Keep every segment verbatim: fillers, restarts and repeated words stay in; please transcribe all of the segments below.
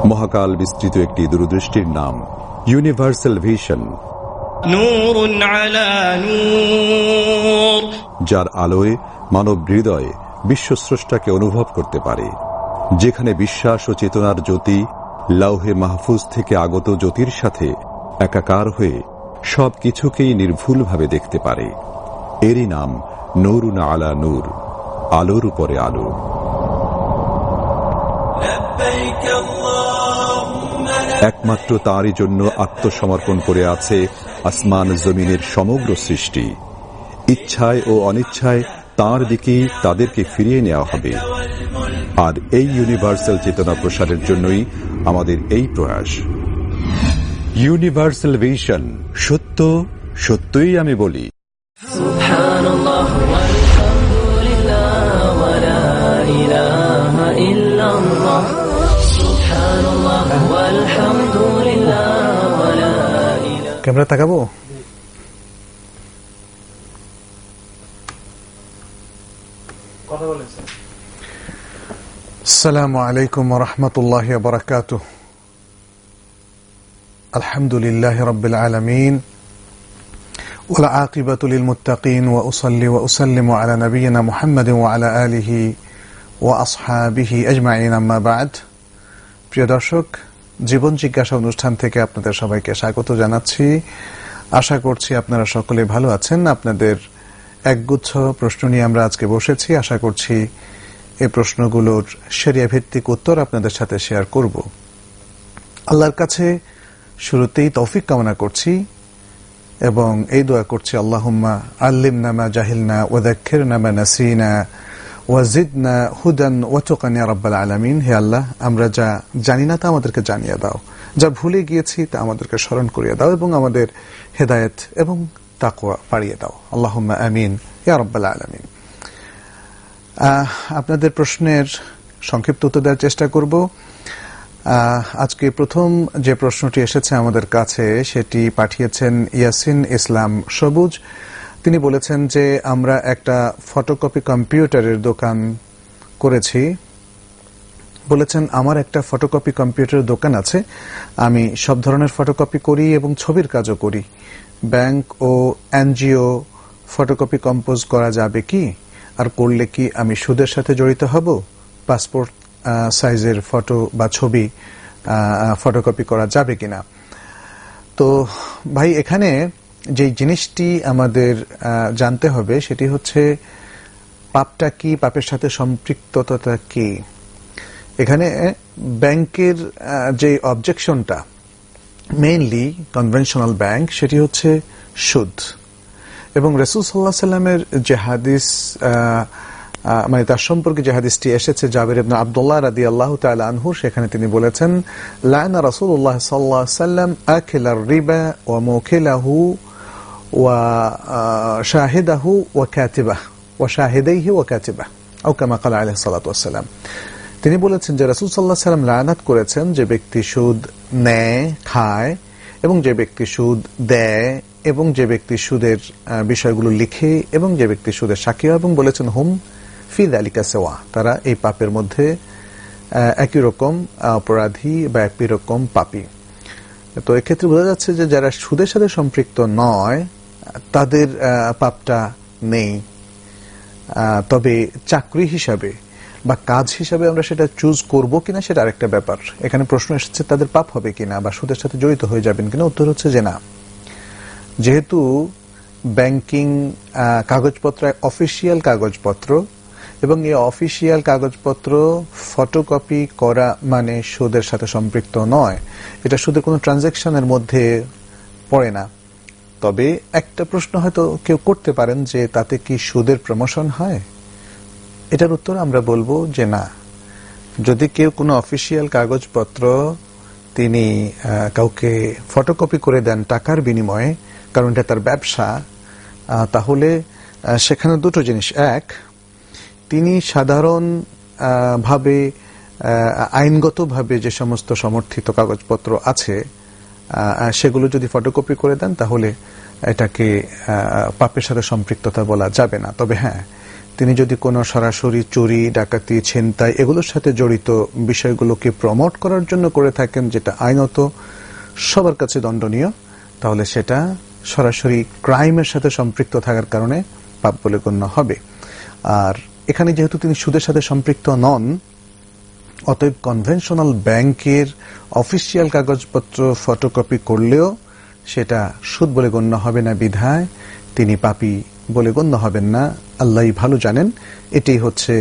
মহাকাল বিস্তৃত একটি দূরদৃষ্টির নাম ইউনিভার্সাল ভিশন, নূরুন আলা নূর, যার আলোয় মানব হৃদয় বিশ্বস্রষ্টাকে অনুভব করতে পারে, যেখানে বিশ্বাস ও চেতনার জ্যোতি লাউহে মাহফুজ থেকে আগত জ্যোতির সাথে একাকার হয়ে সব কিছুকেই নির্ভুলভাবে দেখতে পারে। এরই নাম নূরুন আলা নূর, আলোর উপরে আলো। একমাত্র তারই জন্য আত্মসমর্পণ করে আছে আসমান জমিনের সমগ্র সৃষ্টি। ইচ্ছায় ও অনিচ্ছায় তার দিকেই তাদেরকে ফিরিয়ে নেওয়া হবে। আর এই ইউনিভার্সাল চেতনা প্রসারের জন্যই আমাদের এই প্রয়াস। ইউনিভার্সাল ভিশন, সত্য সত্যই আমি বলি। সুবহানাল্লাহ ওয়ালহামদুলিল্লাহ ওয়া লা ইলাহা ইল্লাল্লাহ, সুবহানাল্লাহ ওয়ালহামদুলিল্লাহ ওয়া লা ইলাহা। ক্যামেরা তাকাবো? কথা বলেছেন। আসসালামু আলাইকুম ওয়া রাহমাতুল্লাহি ওয়া বারাকাতুহু। আলহামদুলিল্লাহি রাব্বিল আলামিন ওয়াল আকিবাতু লিল মুত্তাকিন ওয়া উসাল্লি ওয়া উসাল্লিমু আলা নাবিয়িনা মুহাম্মাদিন ওয়া আলা আলিহি ওয়া আসহাবিহি আজমাইন, আম্মা বা'দ। প্রিয় দর্শক, জীবন জিজ্ঞাসা অনুষ্ঠান থেকে আপনাদের সবাইকে স্বাগত জানাচ্ছি। আশা করছি আপনারা সকলে ভালো আছেন। আপনাদের একগুচ্ছ প্রশ্ন নিয়ে আমরা আজকে বসেছি। আশা করছি এই প্রশ্নগুলোর শরিয়া ভিত্তিক উত্তর আপনাদের সাথে শেয়ার করব। আল্লাহর কাছে শুরুতেই তৌফিক কামনা করছি এবং এই দোয়া করছি, আল্লাহুম্মা আল্লিমনা মা জাহিলনা ওয়া যাক্কিরনা মা নাসিনা ওয়া জিদনা হুদান ওয়া তুকান ইয়া রাব্বাল আলামিন। হে আল্লাহ, আমরা যা জানি না তা আমাদেরকে জানিয়ে দাও, যা ভুলে গিয়েছি তা আমাদেরকে স্মরণ করিয়ে দাও এবং আমাদের হেদায়েত এবং তাকওয়া বাড়িয়ে দাও। আল্লাহুম্মা আমিন ইয়া রাব্বাল আলামিন। আপনাদের প্রশ্নের সংক্ষিপ্ত উত্তর দেওয়ার চেষ্টা করব। আজকে প্রথম যে প্রশ্নটি এসেছে আমাদের কাছে সেটি পাঠিয়েছেন ইয়াসিন ইসলাম সবুজ। তিনি বলেছেন যে আমরা একটা ফটোকপি কম্পিউটারের দোকান করেছি। বলেছেন আমার একটা ফটোকপি কম্পিউটারের দোকান আছে, আমি সব ধরনের ফটোকপি করি এবং ছবির কাজও করি। ব্যাংক ও এনজিও ফটোকপি কম্পোজ করা যাবে কি? আর করলে কি আমি সুদের সাথে জড়িত হব? পাসপোর্ট সাইজের ফটো বা ছবি ফটোকপি করা যাবে কিনা? তো ভাই, এখানে যে জিনিসটি আমাদের জানতে হবে সেটি হচ্ছে পাপটা কি, পাপের সাথে সম্পৃক্ততা কি। এখানে ব্যাংকের যে অবজেকশনটা মেইনলি কনভেনশনাল ব্যাংক, সেটি হচ্ছে সুদ। এবং রাসূল সাল্লাল্লাহু আলাইহি সাল্লামের যে হাদিস, মানে তার সম্পর্কে যে হাদিসটি এসেছে জাবির ইবনে আব্দুল্লাহ রাদিয়াল্লাহু তাআলা আনহু, সেখানে তিনি বলেছেন, লা'না রাসূলুল্লাহ সাল্লাল্লাহু আলাইহি সাল্লাম আকিলার রিবা ওয়া মুকিলাহু ওয়া শাহিদাহু ওয়া কাতিবাহু ওয়া শাহিদাইহি ওয়া কাতিবাহু, আও কামা ক্বালা আলাইহিস সালাতু ওয়াস সালাম। তিনি বলেছেন যে রাসূল সাল্লাল্লাহু আলাইহি সাল্লাম লানাত করেছেন যে ব্যক্তি সুদ নেয়, খায়, এবং যে ব্যক্তি সুদ দেয়, এবং যে ব্যক্তি সুদের বিষয়গুলো লিখে, এবং যে ব্যক্তি সুদের সাক্ষী হয়, এবং বলেছেন হুম ফি যালিকা সাওয়া, তারা এই পাপের মধ্যে একই রকম অপরাধী বা একই রকম পাপী। তো এক্ষেত্রে বোঝা যাচ্ছে যে যারা সুদের সাথে সম্পৃক্ত নয় তাদের পাপটা নেই। তবে চাকরি হিসাবে বা কাজ হিসাবে আমরা সেটা চুজ করব কিনা সেটা আরেকটা ব্যাপার। এখানে প্রশ্ন এসেছে তাদের পাপ হবে কিনা বা সুদের সাথে জড়িত হয়ে যাবেন কিনা। উত্তর হচ্ছে যে না। যেহেতু ব্যাংকিং কাগজপত্র অফিসিয়াল কাগজপত্র এবং এই অফিসিয়াল কাগজপত্র ফটোকপি করা মানে সুদের সাথে সম্পৃক্ত নয়, এটা সুদের কোনো ট্রানজাকশনের মধ্যে পড়ে না। তবে একটা প্রশ্ন হয়তো কেউ করতে পারেন যে তাতে কি সুদের প্রমোশন হয়? এটার উত্তর আমরা বলবো যে না। যদি কেউ কোনো অফিসিয়াল কাগজপত্র তিনি কাউকে ফটোকপি করে দেন টাকার বিনিময়ে, কারণ এটা তার ব্যবসা, তাহলে সেখানে দুটো জিনিস। এক, তিনি সাধারণ ভাবে আইনগতভাবে যে সমস্ত সমর্থিত কাগজপত্র আছে সেগুলো যদি ফটোকপি করে দেন তাহলে এটাকে পাপের সাথে সম্পৃক্ততা বলা যাবে না। তবে হ্যাঁ, তিনি যদি কোনো সরাসরি চুরি, ডাকাতি, ছিনতাই এগুলোর সাথে জড়িত বিষয়গুলোকে প্রমোট করার জন্য করে থাকেন, যেটা আইনত সবার কাছে দণ্ডনীয়, তাহলে সেটা সরাসরি ক্রাইমের সাথে সম্পৃক্ত থাকার কারণে পাপ বলে গণ্য হবে। আর এখানে যেহেতু তিনি সুদের সাথে সম্পৃক্ত নন, অতএব কনভেনশনাল ব্যাংকের অফিসিয়াল কাগজপত্র ফটোকপি করলেও সেটা সুদ বলে গণ্য হবে না, বিধায় তিনি পাপী বলে গণ্য হবেন না। আল্লাহই ভালো জানেন। এটি হচ্ছে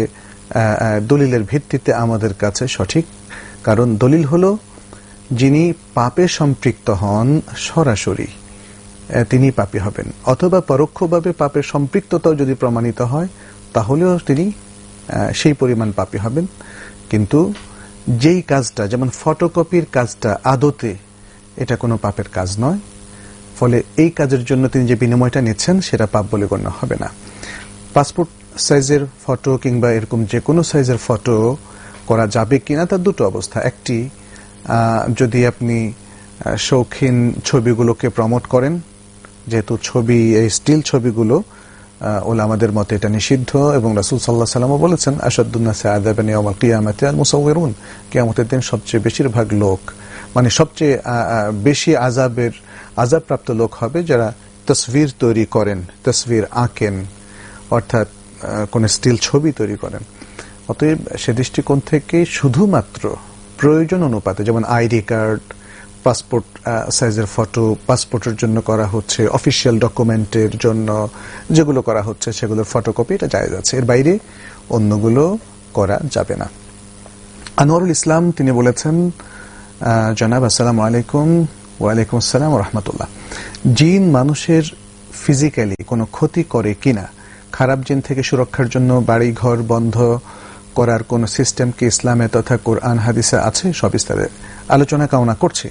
দলিলের ভিত্তিতে আমাদের কাছে সঠিক, কারণ দলিল হলো যিনি পাপে সম্পৃক্ত হন সরাসরি তিনি পাপী হবেন, অথবা পরোক্ষভাবে পাপের সম্পৃক্ততাও যদি প্রমাণিত হয় তাহলেও তিনি সেই পরিমাণ পাপী হবেন। কিন্তু যেই কাজটা, যেমন ফটোকপির কাজটা, আদতে এটা কোনো পাপের কাজ নয়, ফলে এই কাজের জন্য তিনি যে বিনিময়টা নিচ্ছেন সেটা পাপ বলে গণ্য হবে না। পাসপোর্ট সাইজের ফটো কিংবা এরকম যে কোনো সাইজের ফটো করা যাবে কিনা তার দুটো অবস্থা। একটি, যদি আপনি শৌখিন ছবিগুলোকে প্রমোট করেন, যেহেতু ছবি, এই স্টিল ছবিগুলো ওলামাদের মতে এটা নিষিদ্ধ, এবং রাসূল সাল্লাল্লাহু আলাইহি ওয়াসাল্লাম বলেছেন আশাদ্দুন-নাসি আযাবান ইয়াউমাল কিয়ামাতি আল-মুসাউবিরুন, কিয়ামতের দিন সবচেয়ে বেশিরভাগ লোক, মানে সবচেয়ে বেশি আযাবের আযাবপ্রাপ্ত লোক হবে যারা তসবির তৈরি করেন, তসবির আঁকেন, অর্থাৎ কোন স্টিল ছবি তৈরি করেন। অতএব সে দৃষ্টিকোণ থেকে শুধুমাত্র প্রয়োজন অনুপাতে, যেমন আইডি কার্ড, পাসপোর্ট সাইজের ফটো পাসপোর্টের জন্য করা হচ্ছে, অফিসিয়াল ডকুমেন্টের জন্য যেগুলো করা হচ্ছে সেগুলোর ফটোকপি, এটা জায়েজ আছে, এর বাইরে অন্যগুলো করা যাবে না। আনোয়ারুল ইসলাম তিনি বলেছেন, জনাব আসসালামু আলাইকুম। ওয়ালাইকুম আসসালাম ওয়া রাহমাতুল্লাহ। জিন মানুষের ফিজিক্যালি কোনো ক্ষতি করে কিনা, খারাপ জিন থেকে সুরক্ষার জন্য বাড়ি ঘর বন্ধ করার কোন সিস্টেম কি ইসলামে তথা কোরআন হাদিসে আছে? সবিস্তারে আলোচনা কামনা করছি।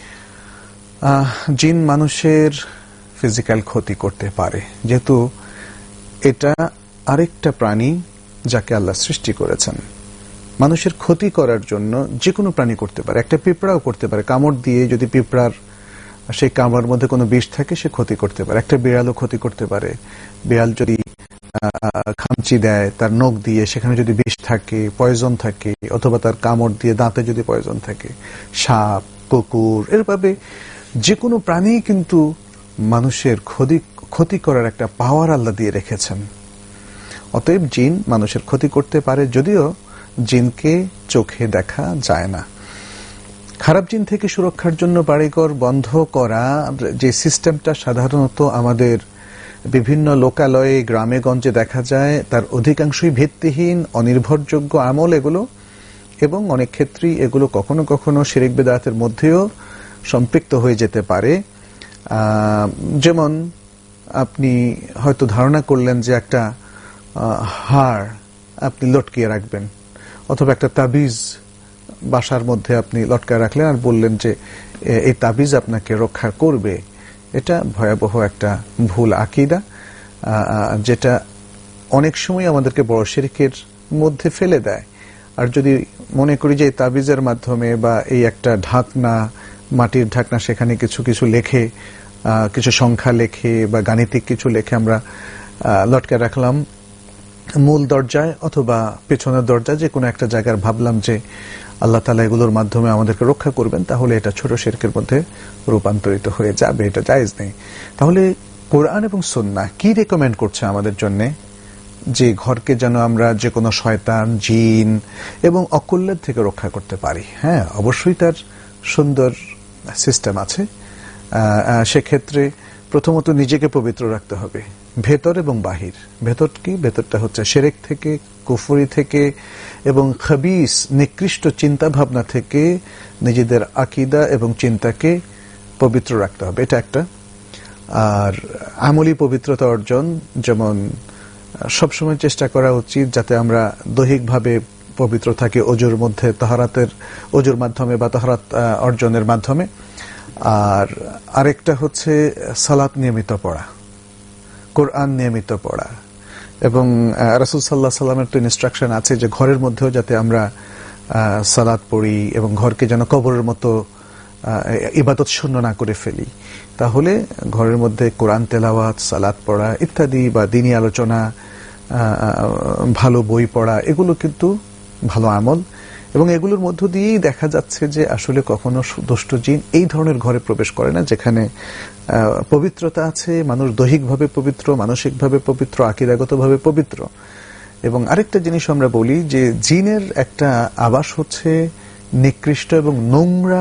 জিন মানুষের ফিজিক্যাল ক্ষতি করতে পারে, যেহেতু এটা আরেকটা প্রাণী যাকে আল্লাহ সৃষ্টি করেছেন। মানুষের ক্ষতি করার জন্য যে কোনো প্রাণী করতে পারে, একটা পিঁপড়াও করতে পারে, কামড় দিয়ে যদি পিঁপড়ার সেই কামড়ের মধ্যে কোনো বিষ থাকে সে ক্ষতি করতে পারে। একটা বিড়ালও ক্ষতি করতে পারে, বিড়াল যদি খামচি দেয় তার নখ দিয়ে, সেখানে যদি বিষ থাকে, পয়জন থাকে, অথবা তার কামড় দিয়ে দাঁতে যদি পয়জন থাকে, সাপ, কুকুর, এরভাবে যে কোনো প্রাণী কিন্তু মানুষের ক্ষতি ক্ষতি করার একটা পাওয়ার আল্লাহ দিয়ে রেখেছেন। অতএব জিন মানুষের ক্ষতি করতে পারে, যদিও জিনকে চোখে দেখা যায় না। খারাপ জিন থেকে সুরক্ষার জন্য বাড়িঘর বন্ধ করা যে সিস্টেমটা সাধারণত আমাদের বিভিন্ন লোকালয়ে গ্রামে গঞ্জে দেখা যায়, তার অধিকাংশই ভিত্তিহীন, অনির্ভরযোগ্য আমল এগুলো, এবং অনেক ক্ষেত্রেই এগুলো কখনো কখনো শিরক বিদআতের মধ্যেও সম্পৃক্ত হয়ে যেতে পারে। যেমন আপনি হয়তো ধারণা করলেন যে একটা হাড় আপনি লটকিয়ে রাখবেন, অথবা একটা তাবিজ বাসার মধ্যে আপনি লটকায় রাখলেন আর বললেন যে এই তাবিজ আপনাকে রক্ষা করবে। এটা ভয়াবহ একটা ভুল আকীদা, যেটা অনেক সময় আমাদেরকে বড় শিরকের মধ্যে ফেলে দেয়। আর যদি মনে করি যে এই তাবিজের মাধ্যমে বা এই একটা ঢাকনা, মাটির ঢাকনা, সেখানে কিছু কিছু লেখে, কিছু সংখ্যা লেখে বা গাণিতিক কিছু লেখে আমরা লটকে রাখলাম মূল দরজায় অথবা পেছনের দরজায়, যে কোনো একটা জায়গার, ভাবলাম যে আল্লাহ তাআলা এগুলোর মাধ্যমে আমাদেরকে রক্ষা করবেন, তাহলে এটা ছোট শিরকের মধ্যে রূপান্তরিত হয়ে যাবে, এটা জায়েজ নেই। তাহলে কোরআন এবং সুন্নাহ কি রেকমেন্ড করছে আমাদের জন্য, যে ঘরকে যেন আমরা যে কোনো শয়তান, জিন এবং অকল্যাণ থেকে রক্ষা করতে পারি? হ্যাঁ, অবশ্যই তার সুন্দর সিস্টেম আছে। সেক্ষেত্রে প্রথমত নিজেকে পবিত্র রাখতে হবে, ভেতর এবং বাহির। ভেতর কি? ভেতরটা হচ্ছে শিরক থেকে, কুফরি থেকে এবং খবিস নিকৃষ্ট চিন্তা ভাবনা থেকে নিজেদের আকীদা এবং চিন্তাকে পবিত্র রাখতে হবে, এটা একটা। আর আমলি পবিত্রতা অর্জন, যেমন সবসময় চেষ্টা করা উচিত যাতে আমরা দৈহিকভাবে পবিত্র থাকি, ওজুর মধ্যে তাহারাতের ওজুর মাধ্যমে বা তাহারাত অর্জনের মাধ্যমে। আর আরেকটা হচ্ছে সালাত নিয়মিত পড়া, কোরআন নিয়মিত পড়া, এবং রাসূল সাল্লাল্লাহু আলাইহি সাল্লামের তো ইনস্ট্রাকশন আছে যে ঘরের মধ্যেও যাতে আমরা সালাত পড়ি এবং ঘরকে যেন কবরের মতো ইবাদত শূন্য না করে ফেলি। তাহলে ঘরের মধ্যে কোরআন তেলাওয়াত, সালাত পড়া ইত্যাদি বা দ্বীনি আলোচনা, ভালো বই পড়া, এগুলো কিন্তু ভালো আমল, এবং এগুলোর মধ্য দিয়েই দেখা যাচ্ছে যে আসলে কখনো দুষ্ট জিন এই ধরনের ঘরে প্রবেশ করে না যেখানে পবিত্রতা আছে, মানুষ দৈহিকভাবে পবিত্র, মানসিকভাবে পবিত্র, আকীদাগতভাবে পবিত্র। এবং আরেকটা জিনিস আমরা বলি যে জিনের একটা আবাস হচ্ছে নিকৃষ্ট এবং নোংরা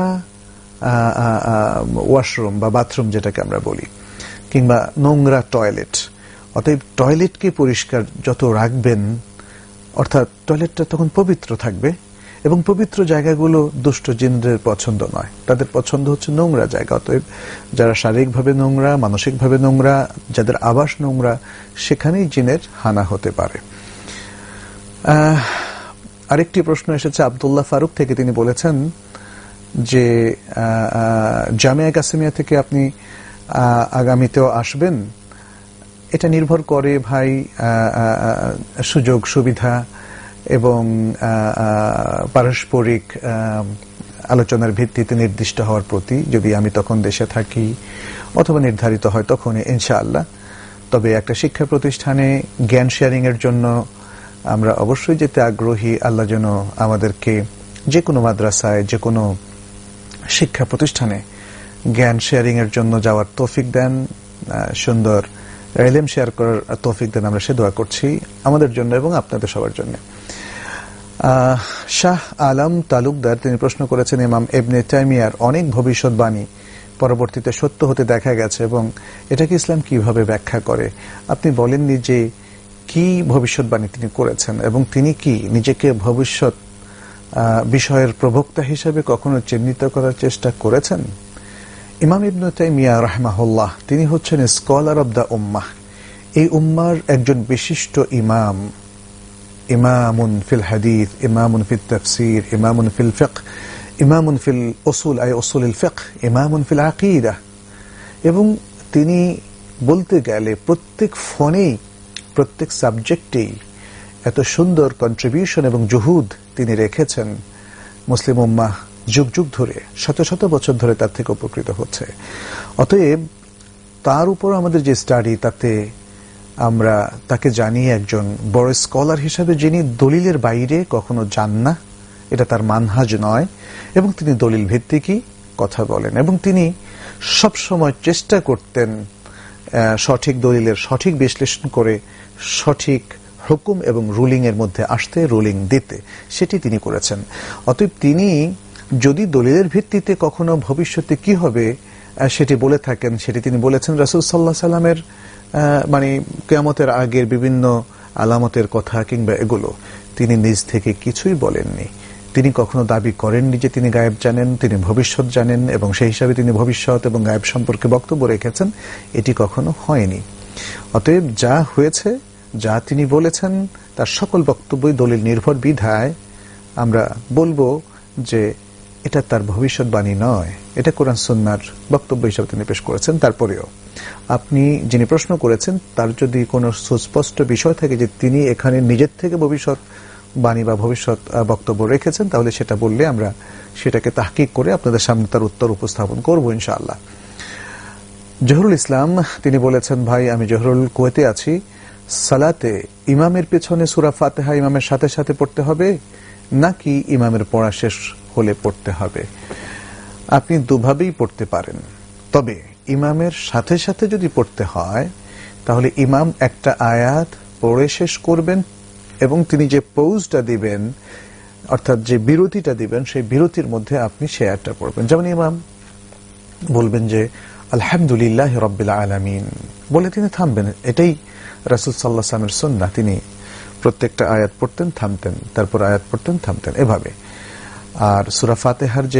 ওয়াশরুম বা বাথরুম যেটাকে আমরা বলি, কিংবা নোংরা টয়লেট। অতএব টয়লেটকে পরিষ্কার যত রাখবেন, অর্থাৎ টয়লেটটা তখন পবিত্র থাকবে, এবং পবিত্র জায়গাগুলো দুষ্ট জিনদের পছন্দ নয়, তাদের পছন্দ হচ্ছে নোংরা জায়গা। অতএব যারা শারীরিকভাবে নোংরা, মানসিকভাবে নোংরা, যাদের আবাস নোংরা, সেখানেই জিনের হানা হতে পারে। আরেকটি প্রশ্ন এসেছে আব্দুল্লাহ ফারুক থেকে, তিনি বলেছেন যে জামিয়া কাসেমিয়া থেকে আপনি আগামীতেও আসবেন। এটা নির্ভর করে ভাই সুযোগ সুবিধা এবং পারস্পরিক আলোচনার ভিত্তিতে নির্দিষ্ট হওয়ার প্রতি, যদি আমি তখন দেশে থাকি অথবা নির্ধারিত হয় তখনই ইনশাআল্লাহ। তবে একটা শিক্ষা প্রতিষ্ঠানে জ্ঞান শেয়ারিং এর জন্য আমরা অবশ্যই যেতে আগ্রহী। আল্লাহ যেন আমাদেরকে যে কোনো মাদ্রাসায়, যে কোনো শিক্ষা প্রতিষ্ঠানে জ্ঞান শেয়ারিং এর জন্য যাওয়ার তৌফিক দেন, সুন্দর ইলম শেয়ার করার তৌফিক দেন, আমরা সে দোয়া করছি আমাদের জন্য এবং আপনাদের সবার জন্য। শাহ আলম তালুকদার তিনি প্রশ্ন করেছেন, ইমাম ইবনে তাইমিয়ার অনেক ভবিষ্যৎবাণী পরবর্তীতে সত্য হতে দেখা গেছে, এবং এটাকে ইসলাম কিভাবে ব্যাখ্যা করে? আপনি বলেননি যে কি ভবিষ্যৎবাণী তিনি করেছেন, এবং তিনি কি নিজেকে ভবিষ্যৎ বিষয়ের প্রবক্তা হিসেবে কখনো চিহ্নিত করার চেষ্টা করেছেন? ইমাম ইবনে তাইমিয়া রাহিমাহুল্লাহ তিনি হচ্ছেন স্কলার অব দ্য উম্মাহ, এই উম্মার একজন বিশিষ্ট ইমাম। ইমামুন ফিল হাদিস, ইমামুন ফিল তাফসীর, ইমামুন ফিল ফিকহ, ইমামুন ফিল উসুল আই উসুলুল ফিকহ, ইমামুন ফিল আকীদা। এবং তিনি বলতে গেলে প্রত্যেক ফনেই, প্রত্যেক সাবজেক্টেই এত সুন্দর কন্ট্রিবিউশন এবং জুহুদ তিনি রেখেছেন। মুসলিম উম্মাহ যুগ যুগ ধরে, শত শত বছর ধরে তার থেকে উপকৃত হচ্ছে। অতএব তার উপর আমাদের যে স্টাডি, তাতে আমরা তাকে জানি একজন বড় স্কলার হিসেবে, যিনি দলিলের বাইরে কখনো যান না, এটা তার মানহাজ নয়, এবং তিনি দলিল ভিত্তিকই কথা বলেন, এবং তিনি সবসময় চেষ্টা করতেন সঠিক দলিলের সঠিক বিশ্লেষণ করে সঠিক হুকুম এবং রুলিং এর মধ্যে আসতে, রুলিং দিতে, সেটি তিনি করেছেন। অতএব তিনি যদি দলিলের ভিত্তিতে কখনো ভবিষ্যতে কি হবে সেটি বলে থাকেন, সেটি তিনি বলেছেন রাসূল সাল্লাল্লাহু আলাইহি সাল্লামের মানে কিয়ামতের আগের বিভিন্ন আলামতের কথা কিংবা এগুলো তিনি নিজ থেকে কিছুই বলেননি। তিনি কখনো দাবি করেননি যে তিনি গায়েব জানেন, তিনি ভবিষ্যৎ জানেন, এবং সেই হিসাবে তিনি ভবিষ্যৎ এবং গায়েব সম্পর্কে বক্তব্য রেখেছেন, এটি কখনো হয়নি। অতএব যা হয়েছে, যা তিনি বলেছেন, তার সকল বক্তব্যই দলিল নির্ভর বিধায় আমরা বলবো যে এটা তার ভবিষ্যৎবাণী নয়, এটা কোরআন সুন্নাহর বক্তব্য হিসেবে তিনি পেশ করেছেন। তারপরেও আপনি যিনি প্রশ্ন করেছেন তার যদি কোনো সুস্পষ্ট বিষয় থাকে যে তিনি এখানে নিজের থেকে ভবিষ্যৎ বাণী বা ভবিষ্যৎ বক্তব্য রেখেছেন, তাহলে সেটা বললে আমরা সেটাকে তাহকিক করে আপনাদের সামনে তার উত্তর উপস্থাপন করব ইনশাআল্লাহ। জহুরুল ইসলাম তিনি বলেছেন, ভাই আমি জহুরুল কুয়েতে আছি, সালাতে ইমামের পেছনে সূরা ফাতিহা ইমামের সাথে সাথে পড়তে হবে নাকি ইমামের পড়া শেষ হলে পড়তে হবে? আপনি দুভাবেই পড়তে পারেন, তবে ইমামের সাথে সাথে যদি পড়তে হয় তাহলে ইমাম একটা আয়াত পড়ে শেষ করবেন এবং তিনি যে পৌজটা দিবেন, অর্থাৎ যে বিরতিটা দিবেন, সেই বিরতির মধ্যে আপনি সে আয়াতটা পড়বেন। যেমন ইমাম বলবেন যে আলহামদুলিল্লাহ রাব্বিল আলামিন বলে তিনি থামবেন, এটাই রাসূল সাল্লাল্লাহু আলাইহি ওয়াসাল্লামের সুন্নাহ। তিনি প্রত্যেকটা আয়াত পড়তেন, থামতেন, তারপর আয়াত পড়তেন, থামতেন, এভাবে। আর সূরা ফাতিহার যে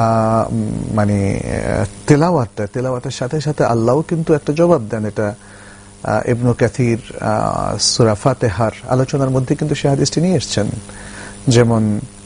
মানে তেলাওয়াতটা, তেলাওয়াতের সাথে সাথে আল্লাহও কিন্তু একটা জবাব দেন। এটা ইবনে কাসির সূরা ফাতিহার আলোচনার মধ্যে কিন্তু সেই হাদিসটি নিয়ে এসেছেন। যেমন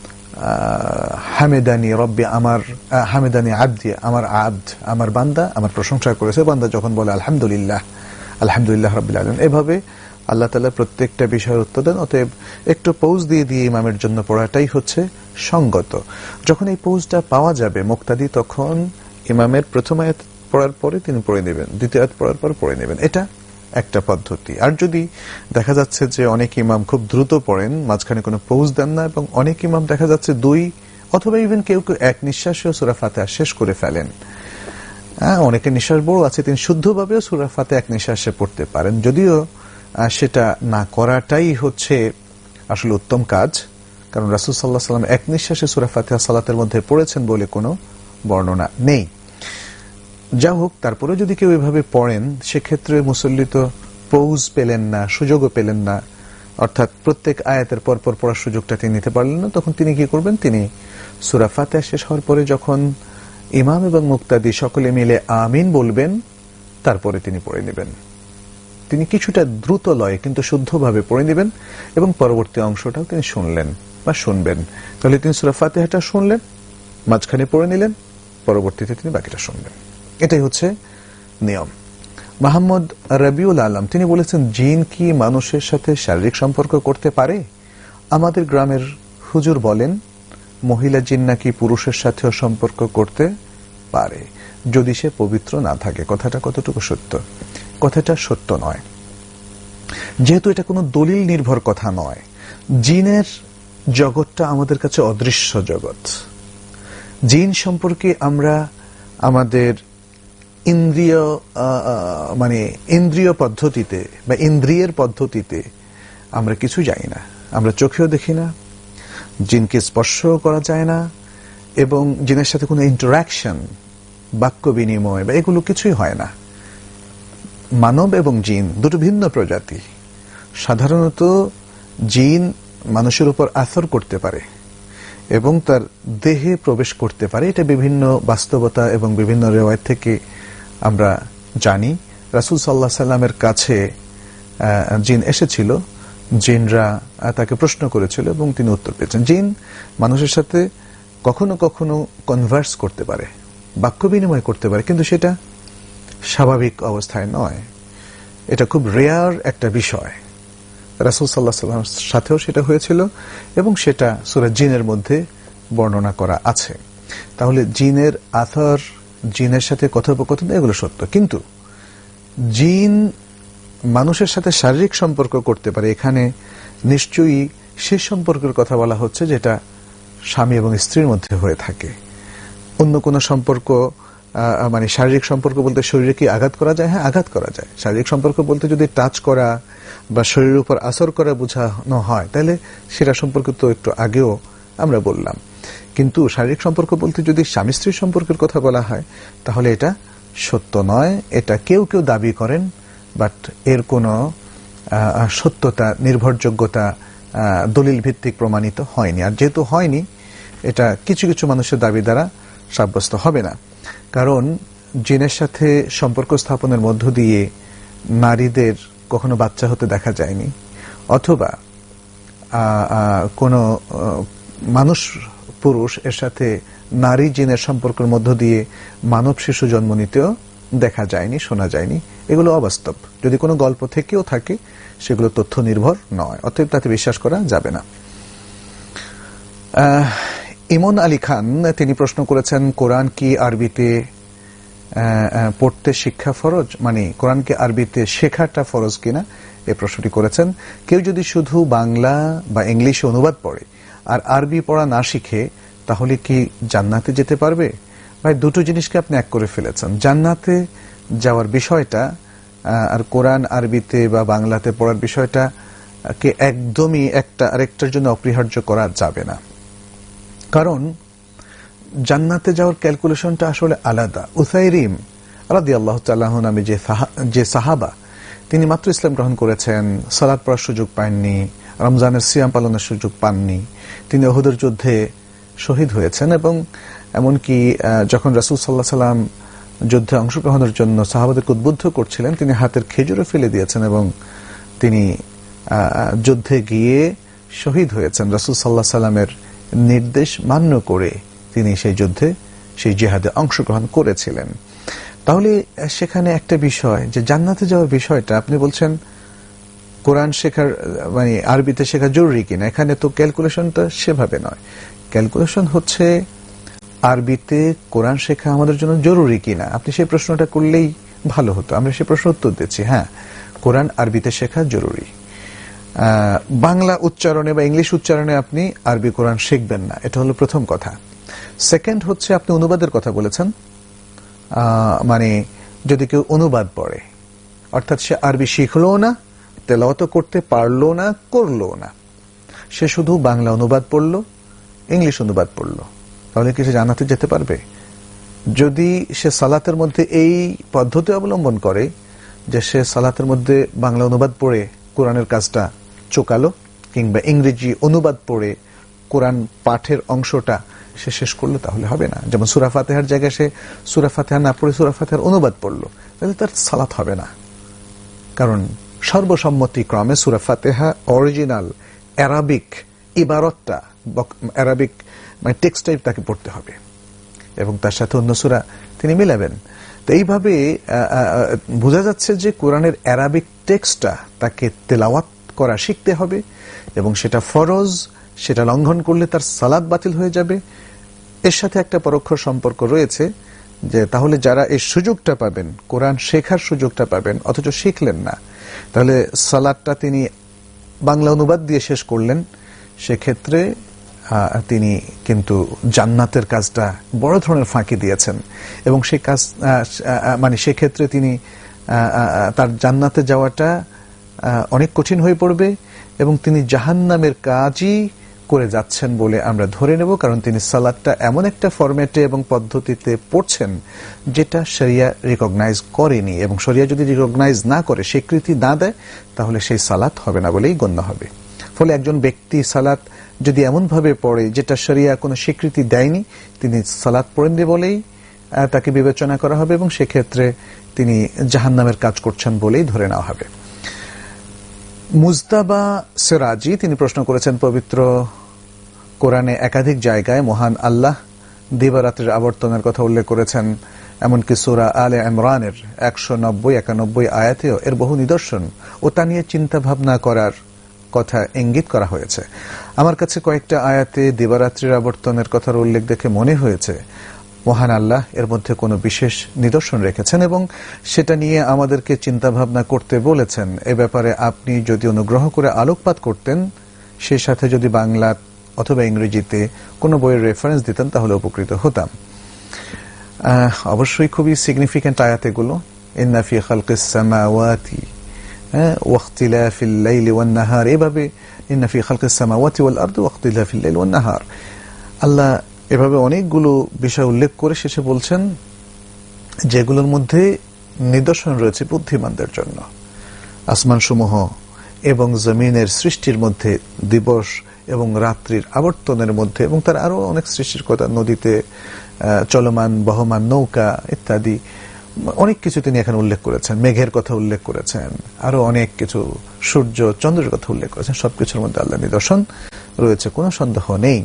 হামিদানি রব্বি, আমার হামিদানি আবদি, আমার আবদ, আমার বান্দা আমার প্রশংসা করেছে। বান্দা যখন বলে আলহামদুলিল্লাহ, আলহামদুলিল্লাহ রাব্বিল আলামিন, এভাবে আল্লাহ তাআলা প্রত্যেকটা বিষয়ের উত্তর দেন। অতএব একটু পৌজ দিয়ে দিয়ে ইমামের জন্য পড়াটাই হচ্ছে সঙ্গত। যখন এই পৌজটা পাওয়া যাবে মুক্তাদি, তখন ইমামের প্রথম আয়াত পড়ার পরে তিনি পড়ে নেবেন, দ্বিতীয় আয়াত পড়ার পর পড়ে নেবেন। এটা একটা পদ্ধতি। আর যদি দেখা যাচ্ছে যে অনেক ইমাম খুব দ্রুত পড়েন, মাঝখানে কোনো পৌজ দেন না, এবং অনেক ইমাম দেখা যাচ্ছে দুই অথবা ইভেন কেউ কেউ এক নিঃশ্বাসেও সূরা ফাতিহা শেষ করে ফেলেন। হ্যাঁ, অনেকের নিঃশ্বাস বড় আছে, তিনি শুদ্ধভাবেও সূরা ফাতিহা এক নিঃশ্বাসে পড়তে পারেন, যদিও সেটা না করাটাই হচ্ছে আসলে উত্তম কাজ। কারণ রাসূল সাল্লাল্লাহু আলাইহি ওয়াসাল্লাম এক নিঃশ্বাসে সূরা ফাতিহা সালাতের মধ্যে পড়েছেন বলে কোনো বর্ণনা নেই। যা হোক, তারপরে যদি কেউ এভাবে পড়েন, সেক্ষেত্রে মুসল্লি তো পৌজ পেলেন না, সুযোগও পেলেন না, অর্থাৎ প্রত্যেক আয়াতের পরপর পড়ার সুযোগটা তিনি নিতে পারলেন না। তখন তিনি কি করবেন? তিনি সূরা ফাতিহা শেষ হওয়ার পরে যখন ইমাম এবং মুক্তাদি সকলে মিলে আমিন বলবেন, তারপরে তিনি পড়ে নেবেন। তিনি কিছুটা দ্রুত লয়ে কিন্তু শুদ্ধভাবে পড়ে নেবেন এবং পরবর্তী অংশটাও তিনি শুনলেন বা শুনবেন। তাহলে তিনি সূরা ফাতিহাটা শুনলেন, মাঝখানে পড়ে নিলেন, পরবর্তীতে তিনি বাকিটা শুনবেন। এটাই হচ্ছে নিয়ম। মোহাম্মদ রবিউল আলম তিনি বলেছেন, জিন কি মানুষের সাথে শারীরিক সম্পর্ক করতে পারে? আমাদের গ্রামের হুজুর বলেন মহিলা জিন নাকি পুরুষের সাথেও সম্পর্ক করতে পারে যদি সে পবিত্র না থাকে। কথাটা কতটুকু সত্য? কথাটা সত্য নয়, যেহেতু এটা কোনো দলিল নির্ভর কথা নয়। জিনের জগৎটা আমাদের কাছে অদৃশ্য জগৎ। জিন সম্পর্কে আমরা আমাদের ইন্দ্রিয় মানে ইন্দ্রিয় পদ্ধতিতে বা ইন্দ্রিয়ের পদ্ধতিতে আমরা কিছু জানি না। আমরা চোখেও দেখি না, জিনকে স্পর্শ করা যায় না, এবং জিনের সাথে কোনো ইন্টারাকশন, বাক্য বিনিময় বা এগুলো কিছুই হয় না। মানব এবং জিন দুটো ভিন্ন প্রজাতি। সাধারণত জিন মানুষের উপর আছর করতে পারে এবং তার দেহে প্রবেশ করতে পারে, এটা বিভিন্ন বাস্তবতা এবং বিভিন্ন রেওয়ায়েত থেকে আমরা জানি। রাসূল সাল্লাল্লাহু আলাইহি সাল্লামের কাছে জিন এসেছিল, জিনরা তাকে প্রশ্ন করেছিল এবং তিনি উত্তর পেয়েছেন। জিন মানুষের সাথে কখনো কখনো কনভার্স করতে পারে, বাক্য বিনিময় করতে পারে, কিন্তু সেটা স্বাভাবিক অবস্থায় নয়। এটা খুব রেয়ার একটা বিষয়। রাসূল সাল্লাল্লাহু আলাইহি সাল্লামের সাথেও সেটা হয়েছিল এবং সেটা সূরা জিনের মধ্যে বর্ণনা করা আছে। তাহলে জিনের আথর, জিনের সাথে কথোপকথন এগুলো সত্য, কিন্তু জিন মানুষের সাথে শারীরিক সম্পর্ক করতে পারে, এখানে নিশ্চয়ই সে সম্পর্কের কথা বলা হচ্ছে যেটা স্বামী এবং স্ত্রীর মধ্যে হয়ে থাকে। অন্য কোনো সম্পর্ক মানে শারীরিক সম্পর্ক বলতে শরীরে কি আঘাত করা যায়? হ্যাঁ, আঘাত করা যায়। শারীরিক সম্পর্ক বলতে যদি টাচ করা বা শরীরের উপর আসর করা বোঝানো হয়, তাহলে সেটা সম্পর্কে তো একটু আগেও আমরা বললাম। কিন্তু শারীরিক সম্পর্ক বলতে যদি স্বামী স্ত্রীর সম্পর্কের কথা বলা হয়, তাহলে এটা সত্য নয়। এটা কেউ কেউ দাবি করেন, বাট এর কোনো সত্যতা, নির্ভরযোগ্যতা দলিল ভিত্তিক প্রমাণিত হয়নি। আর যেহেতু হয়নি, এটা কিছু কিছু মানুষের দাবি দ্বারা সাব্যস্ত হবে না। কারণ জিনের সাথে সম্পর্ক স্থাপনের মধ্য দিয়ে নারীদের কখনো বাচ্চা হতে দেখা যায়নি, অথবা কোনো মানুষ পুরুষ এর সাথে নারী জিনের সম্পর্কের মধ্য দিয়ে মানব শিশু জন্ম নিতেও দেখা যায়নি, শোনা যায়নি। এগুলো অবাস্তব। যদি কোনো গল্প থেকেও থাকে, সেগুলো তথ্য নির্ভর নয়, অতএব তাতে বিশ্বাস করা যাবে না। ইমন আলী খান তিনি প্রশ্ন করেছেন, কোরআন কি আরবিতে পড়তে শিক্ষা ফরজ, মানে কোরআনকে আরবিতে শেখাটা ফরজ কিনা, এই প্রশ্নটি করেছেন। কেউ যদি শুধু বাংলা বা ইংলিশে অনুবাদ পড়ে আর আরবি পড়া না শিখে, তাহলে কি জান্নাতে যেতে পারবে? ভাই, দুটো জিনিসকে আপনি এক করে ফেলেছেন। জান্নাতে যাওয়ার বিষয়টা আর কোরআন আরবিতে বা বাংলাতে পড়ার বিষয়টা কে একদমই একটা আরেকটার জন্য অপরিহার্য করা যাবে না। কারণ জান্নাতে যাওয়ার ক্যালকুলেশনটা আসলে আলাদা। উসাইরিম রাদিয়াল্লাহু তাআলা আনহু নামে যে যে সাহাবা, তিনি মাত্র ইসলাম গ্রহণ করেছেন, সালাত পড়ার সুযোগ পাননি, রমজানের সিয়াম পালনের সুযোগ পাননি। তিনি উহুদের যুদ্ধে শহীদ হয়েছেন এবং এমনকি যখন রাসূল সাল্লাল্লাহু আলাইহি সাল্লাম যুদ্ধে অংশগ্রহণের জন্য সাহাবাদেরকে উদ্বুদ্ধ করছিলেন, তিনি হাতের খেজুরে ফেলে দিয়েছেন এবং তিনি যুদ্ধে গিয়ে শহীদ হয়েছেন। রাসূল সাল্লাল্লাহু আলাইহি সাল্লামের নির্দেশ মান্য করে তিনি সেই যুদ্ধে, সেই জিহাদে অংশগ্রহণ করেছিলেন। তাহলে সেখানে একটা বিষয় যে জান্নাতে যাওয়ার বিষয়টা, আপনি বলছেন কোরআন শেখার মানে আরবিতে শেখা জরুরি কিনা, এখানে তো ক্যালকুলেশনটা সেভাবে নয়। ক্যালকুলেশন হচ্ছে আরবিতে কোরআন শেখা আমাদের জন্য জরুরি কিনা। আপনি সেই প্রশ্নটা করলেই ভালো হতো, আমরা সেই প্রশ্ন উত্তর দিচ্ছি। হ্যাঁ, কোরআন আরবিতে শেখা জরুরি। বাংলা উচ্চারণে বা ইংলিশ উচ্চারণে আপনি আরবি কোরআন শিখবেন না, এটা হলো প্রথম কথা। সেকেন্ড হচ্ছে আপনি অনুবাদের কথা বলেছেন, মানে যদি কেউ অনুবাদ পড়ে, অর্থাৎ সে আরবি শিখলো না, তেলাওয়াত করতে পারলো না, করলো না, সে শুধু বাংলা অনুবাদ পড়লো, ইংলিশ অনুবাদ পড়লো, তাহলে কি সে জান্নাতে যেতে পারবে? যদি সে সালাতের মধ্যে এই পদ্ধতি অবলম্বন করে যে সে সালাতের মধ্যে বাংলা অনুবাদ পড়ে কোরআনের কাজটা চোকালো, কিংবা ইংরেজি অনুবাদ পড়ে কোরআন পাঠের অংশটা সে শেষ করলো, তাহলে হবে না। যেমন সূরা ফাতিহার জায়গায় সে সূরা ফাতিহা না পড়ে সূরা ফাতিহার অনুবাদ পড়লো, তাহলে তার সালাত হবে না। কারণ সর্বসম্মতিক্রমে সূরা ফাতিহা অরিজিনাল অ্যারাবিক ইবারতটা, অ্যারাবিক মানে টেক্সটাই তাকে পড়তে হবে এবং তার সাথে অন্য সূরা তিনি মিলাবেন। তো এইভাবে বোঝা যাচ্ছে যে কোরআনের অ্যারাবিক টেক্সটটা তাকে তেলাওয়াত করা শিখতে হবে এবং সেটা ফরজ, সেটা লঙ্ঘন করলে তার সালাত বাতিল হয়ে যাবে। এর সাথে একটা পরোক্ষ সম্পর্ক রয়েছে যে তাহলে যারা এই সুযোগটা পাবেন, কোরআন শেখার সুযোগটা পাবেন অথচ শিখলেন না, তাহলে সালাতটা তিনি বাংলা অনুবাদ দিয়ে শেষ করলেন, সেক্ষেত্রে তিনি কিন্তু জান্নাতের কাজটা বড় ধরনের ফাঁকি দিয়েছেন এবং সেই কাজ মানে সেক্ষেত্রে তিনি তার জান্নাতে যাওয়াটা অনেক কঠিন হয়ে পড়বে এবং তিনি জাহান্নামের কাজই করে যাচ্ছেন বলে আমরা ধরে নেব। কারণ তিনি সালাতটা এমন একটা ফরম্যাটে এবং পদ্ধতিতে পড়ছেন যেটা শরিয়া রিকগনাইজ করেনি, এবং শরিয়া যদি রিকগনাইজ না করে, স্বীকৃতি না দেয়, তাহলে সেই সালাত হবে না বলেই গণ্য হবে। ফলে একজন ব্যক্তি সালাত যদি এমনভাবে পড়ে যেটা শরিয়া কোনো স্বীকৃতি দেয়নি, তিনি সালাত পড়েননি বলেই তাকে বিবেচনা করা হবে এবং সেক্ষেত্রে তিনি জাহান্নামের কাজ করছেন বলেই ধরে নেওয়া হবে। মুজতাবা সিরাজি তিনি প্রশ্ন করেছেন, পবিত্র কোরআনে একাধিক জায়গায় মহান আল্লাহ দিবারাত্রির আবর্তনের কথা উল্লেখ করেছেন, এমনকি সূরা আলে ইমরানের একশো নব্বই একানব্বই আয়াতেও এর বহু নিদর্শন ও তা নিয়ে চিন্তা ভাবনা করার কথা ইঙ্গিত করা হয়েছে। আমার কাছে কয়েকটা আয়াতে দিবারাত্রির আবর্তনের কথার উল্লেখ দেখে মনে হয়েছে মহান আল্লাহ এর মধ্যে কোনো বিশেষ নিদর্শন রেখেছেন এবং সেটা নিয়ে আমাদেরকে চিন্তা ভাবনা করতে বলেছেন। এ ব্যাপারে আপনি যদি অনুগ্রহ করে আলোকপাত করতেন, সেই সাথে যদি বাংলা অথবা ইংরেজিতে কোনো বইয়ের রেফারেন্স দিতেন, তাহলে উপকৃত হতাম। অবশ্যই খুবই সিগনিফিক্যান্ট আয়াত এগুলো। ইন্না ফি খালকিস সামাওয়াতি ওয়া ইখতিলাফিল লাইলি ওয়ান নাহার, এভাবে ইন্না ফি খালকিস সামাওয়াতি ওয়াল আরদি ওয়া ইখতিলাফিল লাইলি ওয়ান নাহার, আল্লাহ এভাবে অনেকগুলো বিষয় উল্লেখ করে শেষে বলছেন যেগুলোর মধ্যে নিদর্শন রয়েছে বুদ্ধিমানদের জন্য। আসমানসমূহ এবং জমিনের সৃষ্টির মধ্যে, দিবস এবং রাত্রির আবর্তনের মধ্যে, এবং তার আরো অনেক সৃষ্টির কথা, নদীতে চলমান বহমান নৌকা ইত্যাদি অনেক কিছু তিনি এখানে উল্লেখ করেছেন। মেঘের কথা উল্লেখ করেছেন, আরো অনেক কিছু, সূর্য চন্দ্রের কথা উল্লেখ করেছেন। সবকিছুর মধ্যে আল্লাহ নিদর্শন রয়েছে, কোনো সন্দেহ নেই।